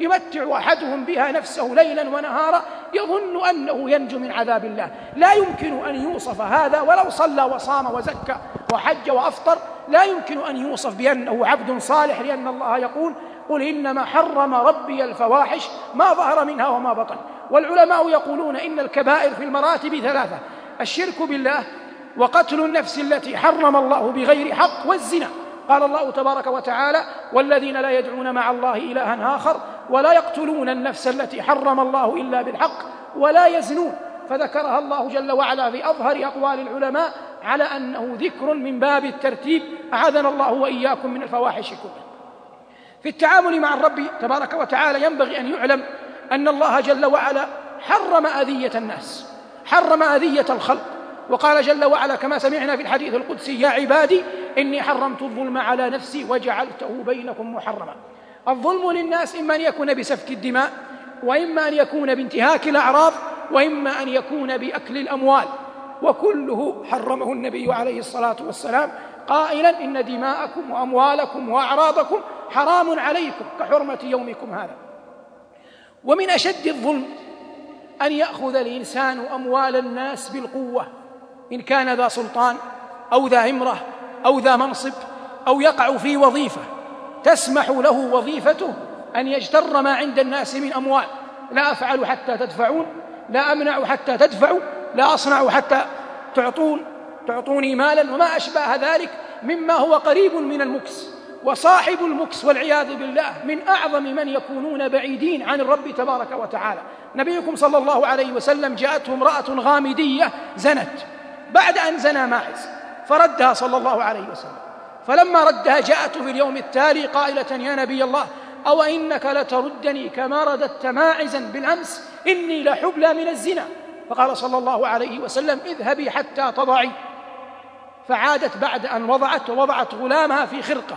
S2: يمتع أحدهم بها نفسه ليلا ونهارا يظن أنه ينجو من عذاب الله. لا يمكن أن يوصف هذا ولو صلى وصام وزكى وحج وأفطر، لا يمكن أن يوصف بأنه عبد صالح، لأن الله يقول: قل إنما حرم ربي الفواحش ما ظهر منها وما بطن. والعلماء يقولون إن الكبائر في المراتب 3: الشرك بالله، وقتل النفس التي حرم الله بغير حق، والزنا. قال الله تبارك وتعالى: والذين لا يدعون مع الله إلها آخر ولا يقتلون النفس التي حرم الله إلا بالحق ولا يزنون. فذكرها الله جل وعلا في أظهر أقوال العلماء على أنه ذكر من باب الترتيب، أعاذنا الله وإياكم من الفواحش كلها. في التعامل مع الرب تبارك وتعالى ينبغي أن يعلم أن الله جل وعلا حرم أذية الناس، حرم أذية الخلق، وقال جل وعلا كما سمعنا في الحديث القدسي: يا عبادي إني حرمت الظلم على نفسي وجعلته بينكم محرما. الظلم للناس إما أن يكون بسفك الدماء، وإما أن يكون بانتهاك الأعراض، وإما أن يكون بأكل الأموال، وكله حرمه النبي عليه الصلاة والسلام قائلا: إن دماءكم وأموالكم وأعراضكم حرام عليكم كحرمة يومكم هذا. ومن أشد الظلم أن يأخذ الإنسان أموال الناس بالقوة، إن كان ذا سلطان أو ذا امرأة أو ذا منصب، أو يقع في وظيفة تسمح له وظيفته أن يجتر ما عند الناس من أموال: لا أفعل حتى تدفعون، لا أمنع حتى تدفعوا، لا أصنع حتى تعطوني مالا، وما أشبه ذلك مما هو قريب من المكس. وصاحب المكس والعياذ بالله من أعظم من يكونون بعيدين عن الرب تبارك وتعالى. نبيكم صلى الله عليه وسلم جاءته امرأة غامدية زنت بعد أن زنى ماعز، فردها صلى الله عليه وسلم. فلما ردها جاءته في اليوم التالي قائلة: يا نبي الله، أو إنك لتردني كما رددت ماعزا بالأمس، إني لحبلى من الزنا. فقال صلى الله عليه وسلم: اذهبي حتى تضعي. فعادت بعد أن وضعت غلامها في خرقة،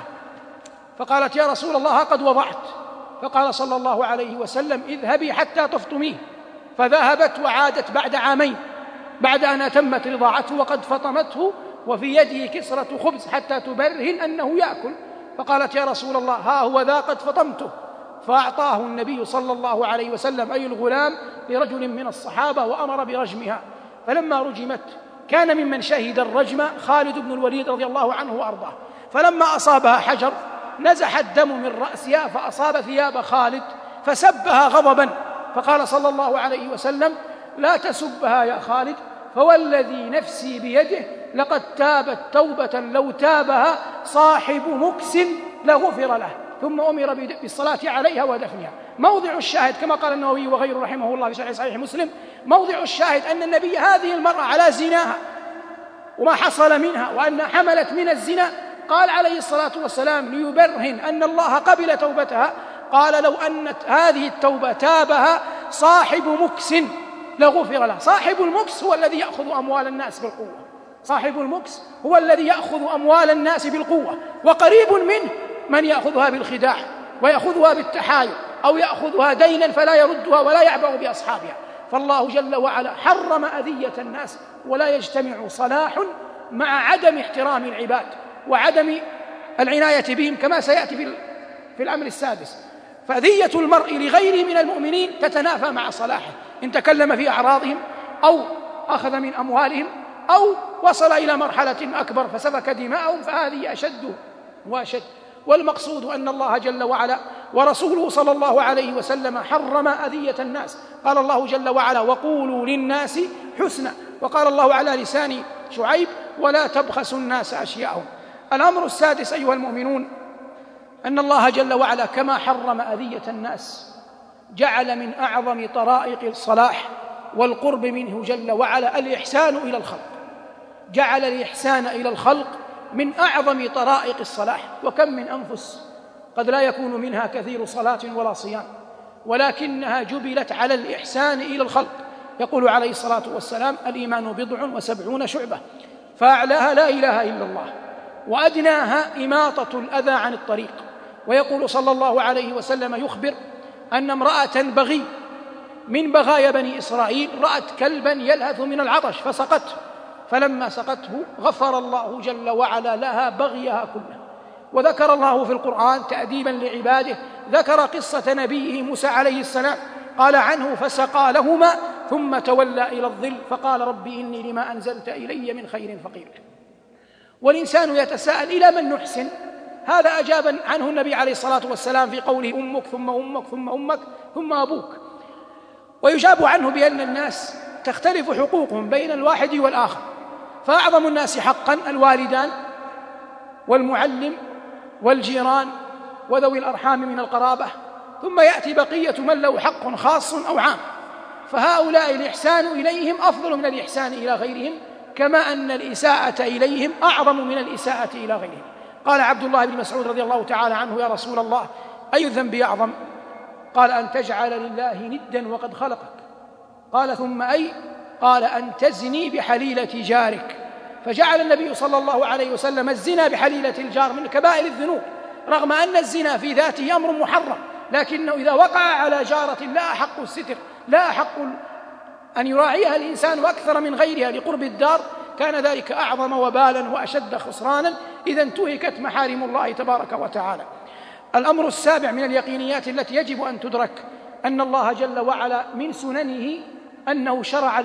S2: فقالت: يا رسول الله قد وضعت. فقال صلى الله عليه وسلم: اذهبي حتى تفطميه. فذهبت وعادت بعد عامين بعد أن أتمت رضاعته وقد فطمته وفي يده كسرة خبز حتى تبرهن أنه يأكل. فقالت: يا رسول الله ها هو ذا قد فطمته. فأعطاه النبي صلى الله عليه وسلم أي الغلام لرجل من الصحابة وأمر برجمها. فلما رجمت كان ممن شهد الرجم خالد بن الوليد رضي الله عنه وأرضاه. فلما أصابها حجر نزح الدم من رأسها فأصاب ثياب خالد فسبها غضبا. فقال صلى الله عليه وسلم: لا تسبها يا خالد، فوالذي نفسي بيده لقد تابت توبة لو تابها صاحب مكس لغفر له. ثم أمر بالصلاة عليها ودفنها. موضع الشاهد كما قال النووي وغيره رحمه الله في شرح صحيح مسلم، موضع الشاهد أن النبي هذه المرأة على زناها وما حصل منها وأن حملت من الزنا قال عليه الصلاة والسلام ليبرهن أن الله قبل توبتها، قال: لو أن هذه التوبة تابها صاحب مكس لغفر له. صاحب المكس هو الذي يأخذ أموال الناس بالقوة، صاحب المكس هو الذي يأخذ أموال الناس بالقوة، وقريب منه من يأخذها بالخداع ويأخذها بالتحايل أو يأخذها دينا فلا يردها ولا يعبأ بأصحابها. فالله جل وعلا حرم أذية الناس، ولا يجتمع صلاح مع عدم احترام العباد وعدم العناية بهم كما سيأتي في الأمر السادس. فأذية المرء لغيره من المؤمنين تتنافى مع صلاحه، إن تكلم في أعراضهم أو أخذ من أموالهم أو وصل إلى مرحلة أكبر فسفك دماءهم، فهذه أشد وأشد. والمقصود أن الله جل وعلا ورسوله صلى الله عليه وسلم حرم أذية الناس. قال الله جل وعلا: وقولوا للناس حسنا. وقال الله على لسان شعيب: ولا تبخسوا الناس أشياءهم. الأمر السادس أيها المؤمنون أن الله جل وعلا كما حرم أذية الناس جعل من أعظم طرائق الصلاح والقرب منه جل وعلا الإحسان إلى الخلق. جعل الإحسان إلى الخلق من أعظم طرائق الصلاح. وكم من أنفس قد لا يكون منها كثير صلاة ولا صيام، ولكنها جبلت على الإحسان إلى الخلق. يقول عليه الصلاة والسلام: الإيمان 70 شعبة، فأعلاها لا إله إلا الله، وأدناها إماطة الأذى عن الطريق. ويقول صلى الله عليه وسلم يخبر أن امرأة بغي من بغايا بني إسرائيل رأت كلبا يلهث من العطش فسقته، فلما سقته غفر الله جل وعلا لها بغيها كله. وذكر الله في القرآن تأديبا لعباده ذكر قصة نبيه موسى عليه السلام، قال عنه: فسقى لهما ثم تولى إلى الظل فقال رب إني لما أنزلت إلي من خير فقير. والإنسان يتساءل: إلى من نحسن؟ هذا أجاب عنه النبي عليه الصلاة والسلام في قوله: أمك ثم أمك ثم أمك ثم أبوك. ويجاب عنه بأن الناس تختلف حقوقهم بين الواحد والآخر، فأعظم الناس حقا الوالدان والمعلم والجيران وذوي الأرحام من القرابة، ثم يأتي بقية من له حق خاص أو عام، فهؤلاء الإحسان إليهم أفضل من الإحسان إلى غيرهم، كما أن الإساءة إليهم أعظم من الإساءة إلى غيرهم. قال عبد الله بن مسعود رضي الله تعالى عنه: يا رسول الله أي الذنب أعظم؟ قال: أن تجعل لله ندا وقد خلقك. قال: ثم أي؟ قال: أن تزني بحليلة جارك. فجعل النبي صلى الله عليه وسلم الزنا بحليلة الجار من كبائر الذنوب، رغم أن الزنا في ذاته أمر محرم، لكنه إذا وقع على جارة لا أحق الستر، لا أحق أن يراعيها الإنسان أكثر من غيرها لقرب الدار، كان ذلك أعظم وبالا وأشد خسرانا إذا انتهكت محارم الله تبارك وتعالى. الأمر السابع من اليقينيات التي يجب أن تدرك أن الله جل وعلا من سننه أنه شرع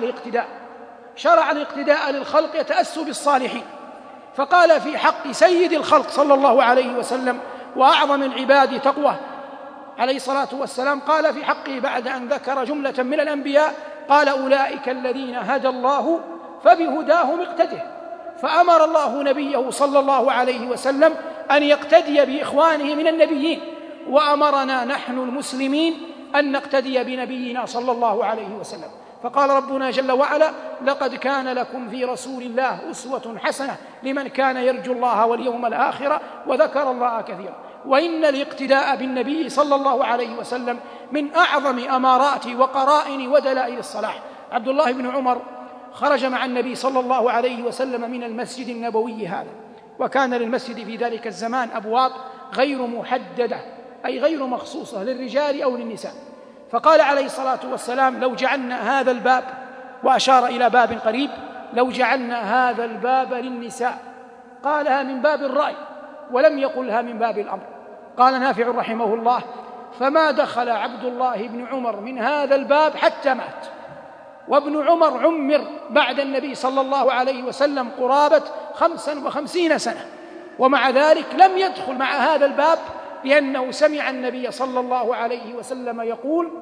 S2: الاقتداء للخلق يتأسوا بالصالحين، فقال في حق سيد الخلق صلى الله عليه وسلم وأعظم العباد تقوى عليه الصلاة والسلام، قال في حقه بعد أن ذكر جملة من الأنبياء قال: أولئك الذين هدى الله فبهداهم اقتده. فأمر الله نبيه صلى الله عليه وسلم أن يقتدي بإخوانه من النبيين، وأمرنا نحن المسلمين أن نقتدي بنبينا صلى الله عليه وسلم. فقال ربنا جل وعلا: لقد كان لكم في رسول الله أسوة حسنة لمن كان يرجو الله واليوم الآخر وذكر الله كثيرا. وإن الاقتداء بالنبي صلى الله عليه وسلم من أعظم أمارات وقرائن ودلائل الصلاح. عبد الله بن عمر خرج مع النبي صلى الله عليه وسلم من المسجد النبوي هذا، وكان للمسجد في ذلك الزمان أبواب غير محددة، أي غير مخصوصة للرجال أو للنساء. فقال عليه الصلاة والسلام: لو جعلنا هذا الباب، وأشار إلى باب قريب، لو جعلنا هذا الباب للنساء. قالها من باب الرأي ولم يقلها من باب الأمر. قال نافع رحمه الله: فما دخل عبد الله بن عمر من هذا الباب حتى مات. وابن عمر عمر بعد النبي صلى الله عليه وسلم قرابة 55 سنة، ومع ذلك لم يدخل مع هذا الباب، لأنه سمع النبي صلى الله عليه وسلم يقول: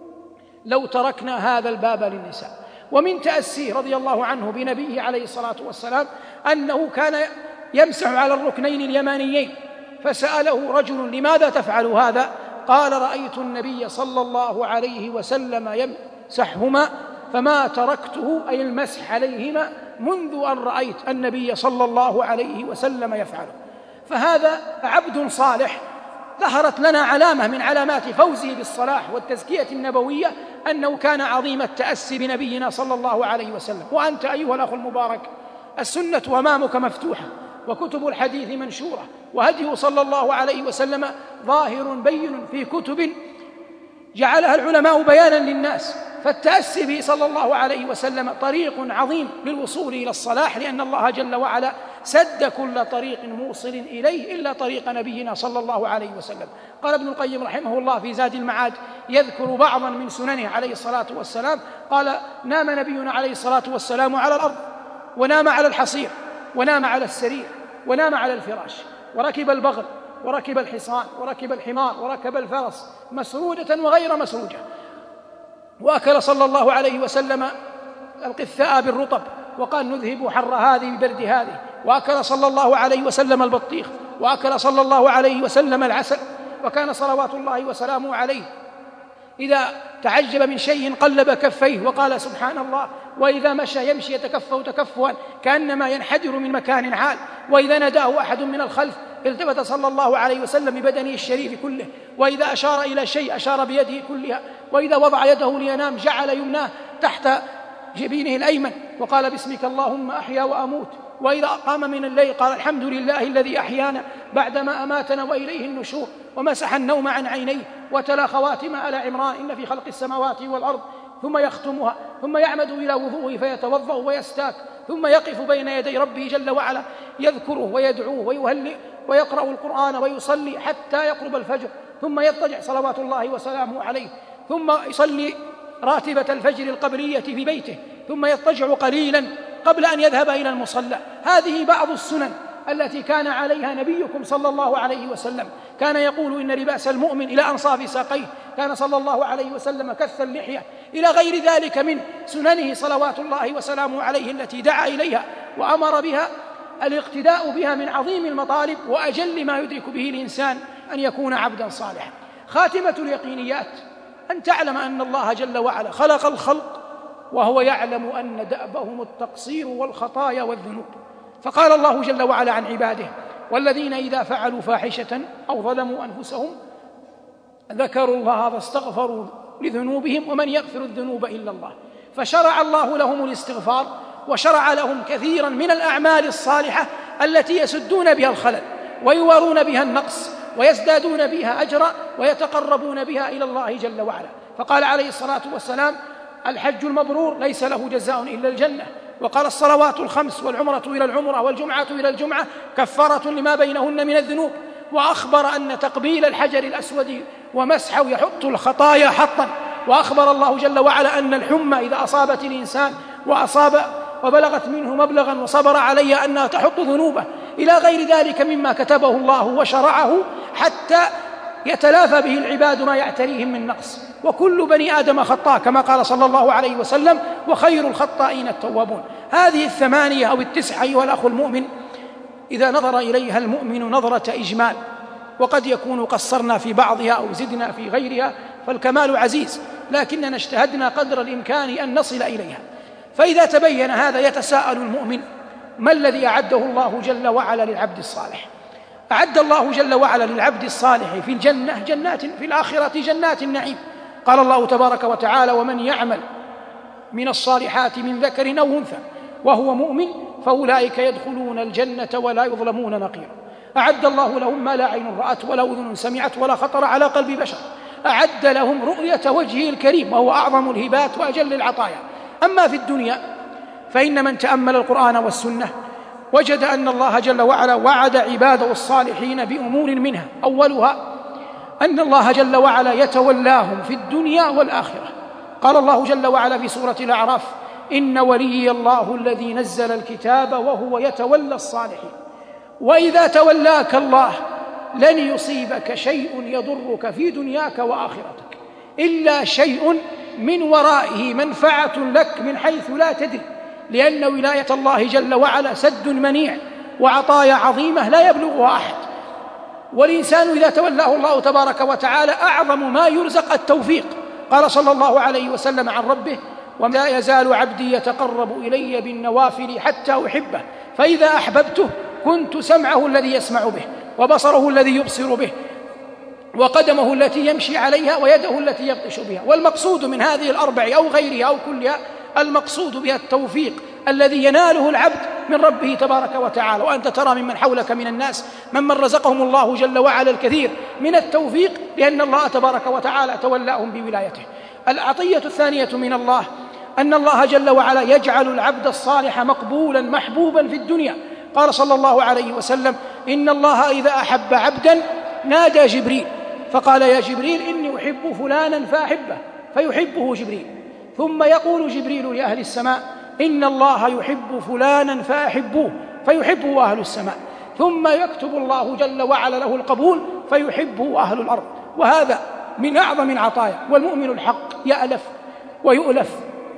S2: لو تركنا هذا الباب للنساء. ومن تأسيه رضي الله عنه بنبيه عليه الصلاة والسلام أنه كان يمسح على الركنين اليمانيين، فسأله رجل: لماذا تفعل هذا؟ قال: رأيت النبي صلى الله عليه وسلم يمسحهما فما تركته، أي المسح عليهما، منذ أن رأيت النبي صلى الله عليه وسلم يفعله. فهذا عبد صالح ظهرت لنا علامة من علامات فوزه بالصلاح والتزكية النبوية أنه كان عظيم التأسي بنبينا صلى الله عليه وسلم. وأنت أيها الأخ المبارك، السنة أمامك مفتوحة، وكتب الحديث منشورة، وهديه صلى الله عليه وسلم ظاهر بين في كتب جعلها العلماء بيانا للناس. فالتأسي به صلى الله عليه وسلم طريق عظيم للوصول إلى الصلاح، لأن الله جل وعلا سد كل طريق موصل إليه إلا طريق نبينا صلى الله عليه وسلم. قال ابن القيم رحمه الله في زاد المعاد يذكر بعضا من سننه عليه الصلاة والسلام، قال: نام نبينا عليه الصلاة والسلام على الأرض، ونام على الحصير، ونام على السرير، ونام على الفراش، وركب البغل، وركب الحصان، وركب الحمار، وركب الفرس مسرودة وغير مسروجة، وأكل صلى الله عليه وسلم القثاء بالرطب، وقال: نذهب حر هذه ببرد هذه. وأكل صلى الله عليه وسلم البطيخ، وأكل صلى الله عليه وسلم العسل. وكان صلوات الله وسلامه عليه إذا تعجب من شيء قلب كفيه وقال: سبحان الله. وإذا مشى يمشي يتكفأ تكفؤا كأنما ينحدر من مكان عال. وإذا نداه أحد من الخلف التفت صلى الله عليه وسلم ببدنه الشريف كله. وإذا أشار إلى شيء أشار بيده كلها. وإذا وضع يده لينام جعل يمناه تحت جبينه الأيمن وقال: باسمك اللهم أحيا وأموت. وإذا قام من الليل قال: الحمد لله الذي أحيانا بعدما أماتنا وإليه النشور. ومسح النوم عن عينيه وتلا خواتم آل عمران: إن في خلق السماوات والأرض، ثم يختمها، ثم يعمد إلى وضوءه فيتوضأ ويستاك، ثم يقف بين يدي ربه جل وعلا يذكره ويدعوه ويقرأ القرآن ويصلي حتى يقرب الفجر، ثم يضطجع صلوات الله وسلامه عليه، ثم يصلي راتبة الفجر القبلية في بيته، ثم يضطجع قليلا قبل أن يذهب إلى المصلى. هذه بعض السنن التي كان عليها نبيكم صلى الله عليه وسلم. كان يقول: إن لباس المؤمن إلى أنصاف ساقيه. كان صلى الله عليه وسلم كث اللحية، إلى غير ذلك من سننه صلوات الله وسلامه عليه التي دعا إليها وأمر بها الاقتداء بها من عظيم المطالب وأجل ما يدرك به الإنسان أن يكون عبدا صالحا. خاتمة اليقينيات أن تعلم أن الله جل وعلا خلق الخلق وهو يعلم أن دأبهم التقصير والخطايا والذنوب، فقال الله جل وعلا عن عباده: والذين إذا فعلوا فاحشة أو ظلموا أنفسهم ذكروا الله فاستغفروا لذنوبهم ومن يغفر الذنوب إلا الله. فشرع الله لهم الاستغفار، وشرع لهم كثيرا من الأعمال الصالحة التي يسدون بها الخلل ويوارون بها النقص ويزدادون بها أجرا ويتقربون بها إلى الله جل وعلا. فقال عليه الصلاة والسلام: الحج المبرور ليس له جزاء إلا الجنة. وقال: الصلوات الخمس والعمرة إلى العمرة والجمعة إلى الجمعة كفارة لما بينهن من الذنوب. وأخبر أن تقبيل الحجر الأسود ومسحه يحط الخطايا حطا. وأخبر الله جل وعلا أن الحمى إذا أصابت الإنسان وبلغت منه مبلغا وصبر عليها أنها تحط ذنوبه، إلى غير ذلك مما كتبه الله وشرعه حتى يتلافى به العباد ما يعتريهم من نقص. وكل بني آدم خطاء كما قال صلى الله عليه وسلم: وخير الخطائين التوابون. هذه الثمانية أو التسعة أيها الأخ المؤمن إذا نظر إليها المؤمن نظرة إجمال، وقد يكون قصرنا في بعضها أو زدنا في غيرها، فالكمال عزيز، لكننا اجتهدنا قدر الإمكان أن نصل إليها. فإذا تبين هذا يتساءل المؤمن: ما الذي أعده الله جل وعلا للعبد الصالح؟ أعد الله جل وعلا للعبد الصالح في الجنة جنات، في الآخرة جنات النعيم. قال الله تبارك وتعالى: ومن يعمل من الصالحات من ذكر أو أنثى وهو مؤمن فأولئك يدخلون الجنة ولا يظلمون نقيرا. أعد الله لهم ما لا عين رأت ولا أذن سمعت ولا خطر على قلب بشر. أعد لهم رؤية وجهه الكريم وهو أعظم الهبات وأجل العطايا. أما في الدنيا فإن من تأمل القرآن والسنة وجد أن الله جل وعلا وعد عباده الصالحين بأمور منها: أولها أن الله جل وعلا يتولاهم في الدنيا والآخرة. قال الله جل وعلا في سورة الأعراف: إن ولي الله الذي نزل الكتاب وهو يتولى الصالحين. وإذا تولاك الله لن يصيبك شيء يضرك في دنياك وآخرتك إلا شيء من ورائه منفعة لك من حيث لا تدري، لأن ولاية الله جل وعلا سد منيع وعطايا عظيمة لا يبلغها أحد. والإنسان إذا تولاه الله تبارك وتعالى أعظم ما يرزق التوفيق. قال صلى الله عليه وسلم عن ربه: ولا يزال عبدي يتقرب إلي بالنوافل حتى أحبه، فإذا أحببته كنت سمعه الذي يسمع به وبصره الذي يبصر به وقدمه التي يمشي عليها ويده التي يبطش بها. والمقصود من هذه الأربع أو غيرها أو كلها، المقصود بها التوفيق الذي يناله العبد من ربه تبارك وتعالى. وأنت ترى ممن حولك من الناس ممن رزقهم الله جل وعلا الكثير من التوفيق لأن الله تبارك وتعالى تولاهم بولايته. العطية الثانية من الله أن الله جل وعلا يجعل العبد الصالح مقبولا محبوبا في الدنيا. قال صلى الله عليه وسلم: إن الله إذا أحب عبدا نادى جبريل فقال: يا جبريل إني أحب فلانا فأحبه، فيحبه جبريل. ثم يقول جبريل لأهل السماء: إن الله يحب فلانا فأحبوه، فيحبه أهل السماء. ثم يكتب الله جل وعلا له القبول فيحبه أهل الأرض. وهذا من أعظم العطايا. والمؤمن الحق يألف ويؤلف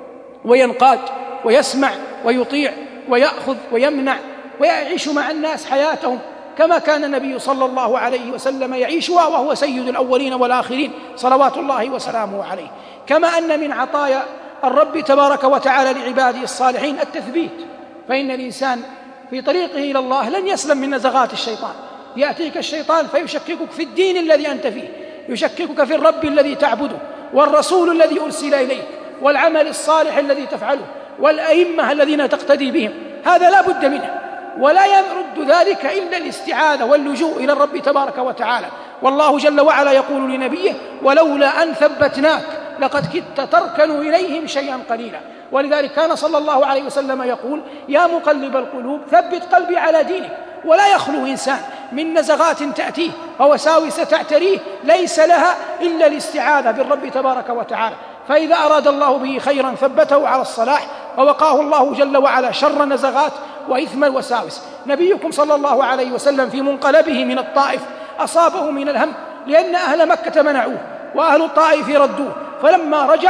S2: وينقاد ويسمع ويطيع ويأخذ ويمنع ويعيش مع الناس حياتهم كما كان النبي صلى الله عليه وسلم يعيشها وهو سيد الأولين والآخرين صلوات الله وسلامه عليه. كما أن من عطايا الرب تبارك وتعالى لعباده الصالحين التثبيت، فإن الإنسان في طريقه إلى الله لن يسلم من نزغات الشيطان. يأتيك الشيطان فيشككك في الدين الذي أنت فيه، يشككك في الرب الذي تعبده والرسول الذي أرسل إليك والعمل الصالح الذي تفعله والأئمة الذين تقتدي بهم. هذا لا بد منه، ولا يرد ذلك إلا الاستعاذة واللجوء إلى الرب تبارك وتعالى. والله جل وعلا يقول لنبيه: ولولا أن ثبتناك لقد كدت تركن إليهم شيئا قليلا. ولذلك كان صلى الله عليه وسلم يقول: يا مقلب القلوب ثبت قلبي على دينك. ولا يخلو إنسان من نزغات تأتيه ووساوس تعتريه ليس لها إلا الاستعاذة بالرب تبارك وتعالى. فإذا أراد الله به خيرا ثبته على الصلاح ووقاه الله جل وعلا شر النزغات وإثم الوساوس. نبيكم صلى الله عليه وسلم في منقلبه من الطائف أصابه من الهم لأن أهل مكة منعوه وأهل الطائف ردوه، فلما رجع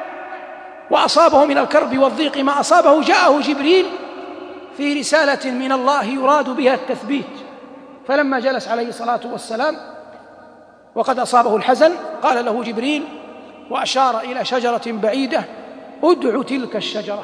S2: وأصابه من الكرب والضيق ما أصابه جاءه جبريل في رسالة من الله يراد بها التثبيت. فلما جلس عليه الصلاة والسلام وقد أصابه الحزن قال له جبريل وأشار إلى شجرة بعيدة: ادع تلك الشجرة.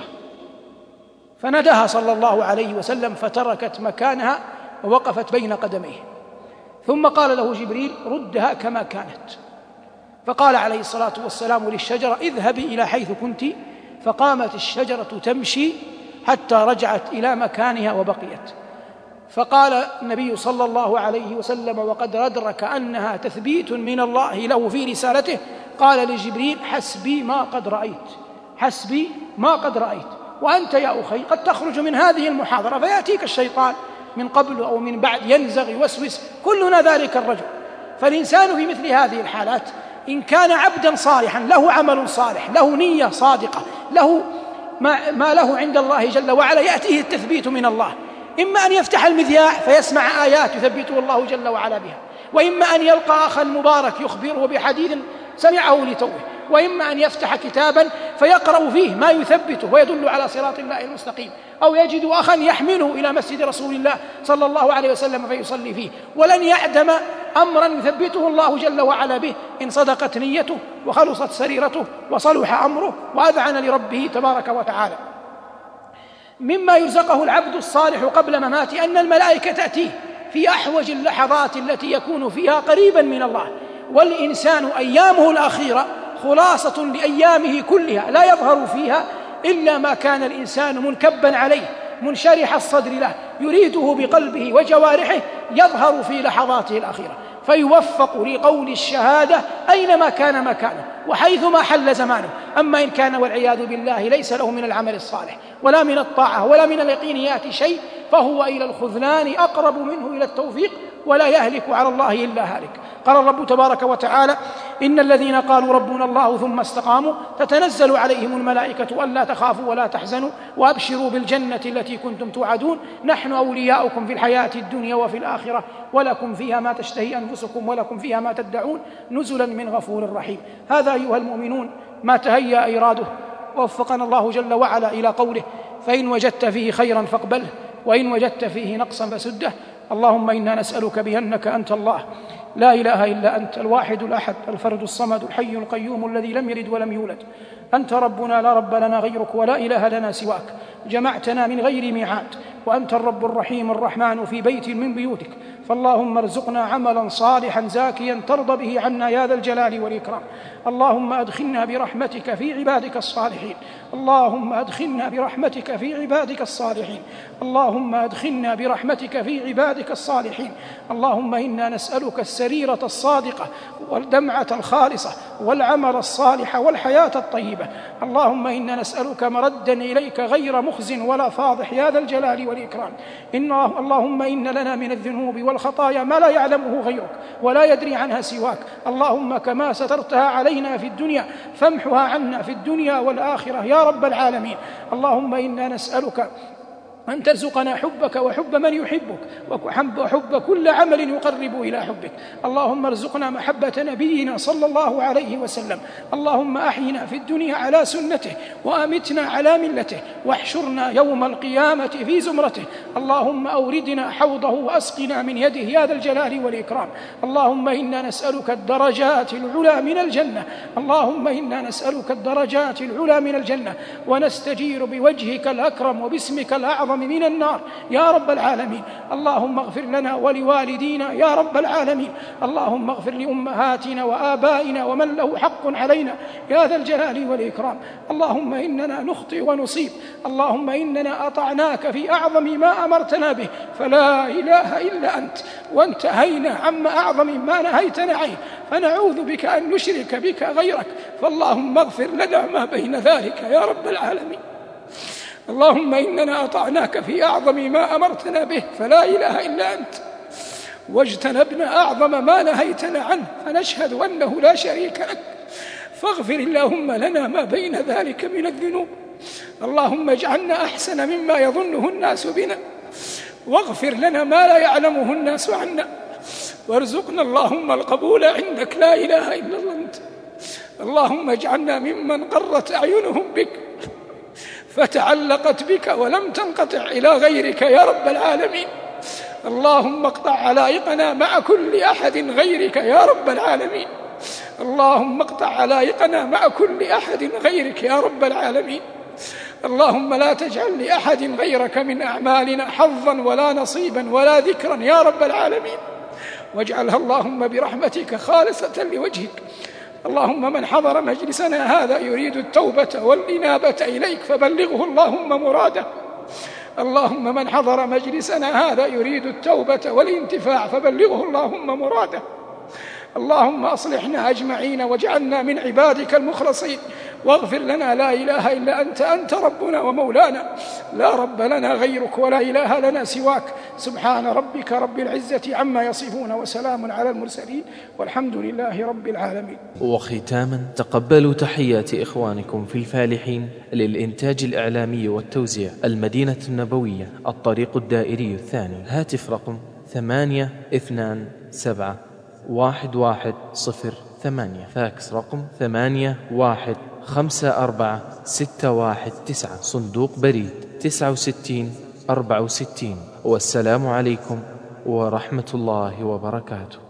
S2: فنداها صلى الله عليه وسلم فتركت مكانها ووقفت بين قدميه، ثم قال له جبريل: ردها كما كانت. فقال عليه الصلاة والسلام للشجرة: اذهبي إلى حيث كنت. فقامت الشجرة تمشي حتى رجعت إلى مكانها وبقيت. فقال النبي صلى الله عليه وسلم وقد أدرك أنها تثبيت من الله له في رسالته، قال لجبريل: حسبي ما قد رأيت، حسبي ما قد رأيت. وأنت يا أخي قد تخرج من هذه المحاضرة فيأتيك الشيطان من قبل أو من بعد ينزغ يوسوس، كلنا ذلك الرجل. فالإنسان في مثل هذه الحالات إن كان عبدا صالحا له عمل صالح له نية صادقة له ما له عند الله جل وعلا يأتيه التثبيت من الله، إما أن يفتح المذياع فيسمع آيات يثبته الله جل وعلا بها، وإما أن يلقى أخا مبارك يخبره بحديث سمعه لتوه، وإما أن يفتح كتابا فيقرأ فيه ما يثبته ويدل على صراط الله المستقيم، أو يجد أخا يحمله إلى مسجد رسول الله صلى الله عليه وسلم فيصلي فيه. ولن يعدم أمرا يثبته الله جل وعلا به إن صدقت نيته وخلصت سريرته وصلح أمره وأذعن لربه تبارك وتعالى. مما يرزقه العبد الصالح قبل مماته أن الملائكة تأتيه في أحوج اللحظات التي يكون فيها قريبا من الله. والإنسان أيامه الأخيرة خلاصة لأيامه كلها لا يظهر فيها إلا ما كان الإنسان منكبا عليه منشرح الصدر له يريده بقلبه وجوارحه يظهر في لحظاته الأخيرة، فيوفق لقول الشهادة أينما كان مكانه وحيثما حل زمانه. أما إن كان والعياذ بالله ليس له من العمل الصالح ولا من الطاعة ولا من اليقينيات شيء فهو إلى الخذلان أقرب منه إلى التوفيق، ولا يهلك على الله إلا هالك. قال الرب تبارك وتعالى: إن الذين قالوا ربنا الله ثم استقاموا تتنزل عليهم الملائكة ألا تخافوا ولا تحزنوا وأبشروا بالجنة التي كنتم توعدون نحن أولياؤكم في الحياة الدنيا وفي الآخرة ولكم فيها ما تشتهي أنفسكم ولكم فيها ما تدعون نزلا من غفور رحيم. هذا أيها المؤمنون ما تهيأ إراده ووفقنا الله جل وعلا إلى قوله: فإن وجدت فيه خيرا فاقبله وإن وجدت فيه نقصا فسده. اللهم إنا نسألك بأنك أنت الله لا إله إلا أنت الواحد الأحد الفرد الصمد الحي القيوم الذي لم يلد ولم يولد. أنت ربنا لا رب لنا غيرك ولا إله لنا سواك، جمعتنا من غير ميعاد، وأنت الرب الرحيم الرحمن في بيت من بيوتك، فاللهم ارزقنا عملا صالحا زاكيا ترضى به عنا يا ذا الجلال والإكرام. اللهم أدخلنا برحمتك في عبادك الصالحين، اللهم أدخلنا برحمتك في عبادك الصالحين، اللهم أدخلنا برحمتك في عبادك الصالحين. اللهم إنا نسألك السريرة الصادقة والدمعة الخالصة والعمل الصالح والحياة الطيبة. اللهم إنا نسألك مردا إليك غير مخز ولا فاضح يا ذا الجلال والإكرام. اللهم إن لنا من الذنوب والخطايا ما لا يعلمه غيرك ولا يدري عنها سواك. اللهم كما سترتها علينا في الدنيا فامحها عنا في الدنيا والآخرة يا رب العالمين. اللهم إنا نسألك أن ترزقنا حبك وحب من يحبك وحب كل عمل يقرب إلى حبك. اللهم ارزقنا محبة نبينا صلى الله عليه وسلم. اللهم أحينا في الدنيا على سنته وأمتنا على ملته واحشرنا يوم القيامة في زمرته. اللهم أوردنا حوضه وأسقنا من يده يا ذا الجلال والإكرام. اللهم إنا نسألك الدرجات العلى من الجنة، اللهم إنا نسألك الدرجات العلى من الجنة ونستجير بوجهك الأكرم وباسمك الأعظم من النار يا رب العالمين. اللهم اغفر لنا ولوالدينا يا رب العالمين. اللهم اغفر لأمهاتنا وآبائنا ومن له حق علينا يا ذا الجلال والإكرام. اللهم إننا نخطئ ونصيب، اللهم إننا أطعناك في أعظم ما أمرتنا به فلا إله إلا أنت، وانتهينا عما أعظم ما نهيتنا عنه فنعوذ بك أن نشرك بك غيرك، فاللهم اغفر لنا ما بين ذلك يا رب العالمين. اللهم إننا أطعناك في أعظم ما أمرتنا به فلا إله إلا أنت، واجتنبنا أعظم ما نهيتنا عنه، فنشهد أنه لا شريك لك. فاغفر اللهم لنا ما بين ذلك من الذنوب. اللهم اجعلنا أحسن مما يظنه الناس بنا، واغفر لنا ما لا يعلمه الناس عنا، وارزقنا اللهم القبول عندك، لا إله إلا الله أنت. اللهم اجعلنا ممن قرت أعينهم بك فتعلقت بك ولم تنقطع إلى غيرك يا رب العالمين. اللهم اقطع علائقنا مع كل أحد غيرك يا رب العالمين. اللهم اقطع علائقنا مع كل أحد غيرك يا رب العالمين. اللهم لا تجعل لأحد غيرك من أعمالنا حظا ولا نصيبا ولا ذكرا يا رب العالمين، واجعلها اللهم برحمتك خالصة لوجهك. اللهم من حضر مجلسنا هذا يريد التوبة والإنابة إليك فبلغه اللهم مراده. اللهم من حضر مجلسنا هذا يريد التوبة والانتفاع فبلغه اللهم مراده. اللهم أصلحنا أجمعين واجعلنا من عبادك المخلصين، واغفر لنا، لا إله إلا أنت، أنت ربنا ومولانا، لا رب لنا غيرك ولا إله لنا سواك. سبحان ربك رب العزة عما يصفون، وسلام على المرسلين، والحمد لله رب العالمين.
S3: وختاما تقبلوا تحيات إخوانكم في الفالحين للإنتاج الإعلامي والتوزيع، المدينة النبوية، الطريق الدائري الثاني، هاتف رقم 827-1108، فاكس رقم 81544619، صندوق بريد 6964. والسلام عليكم ورحمة الله وبركاته.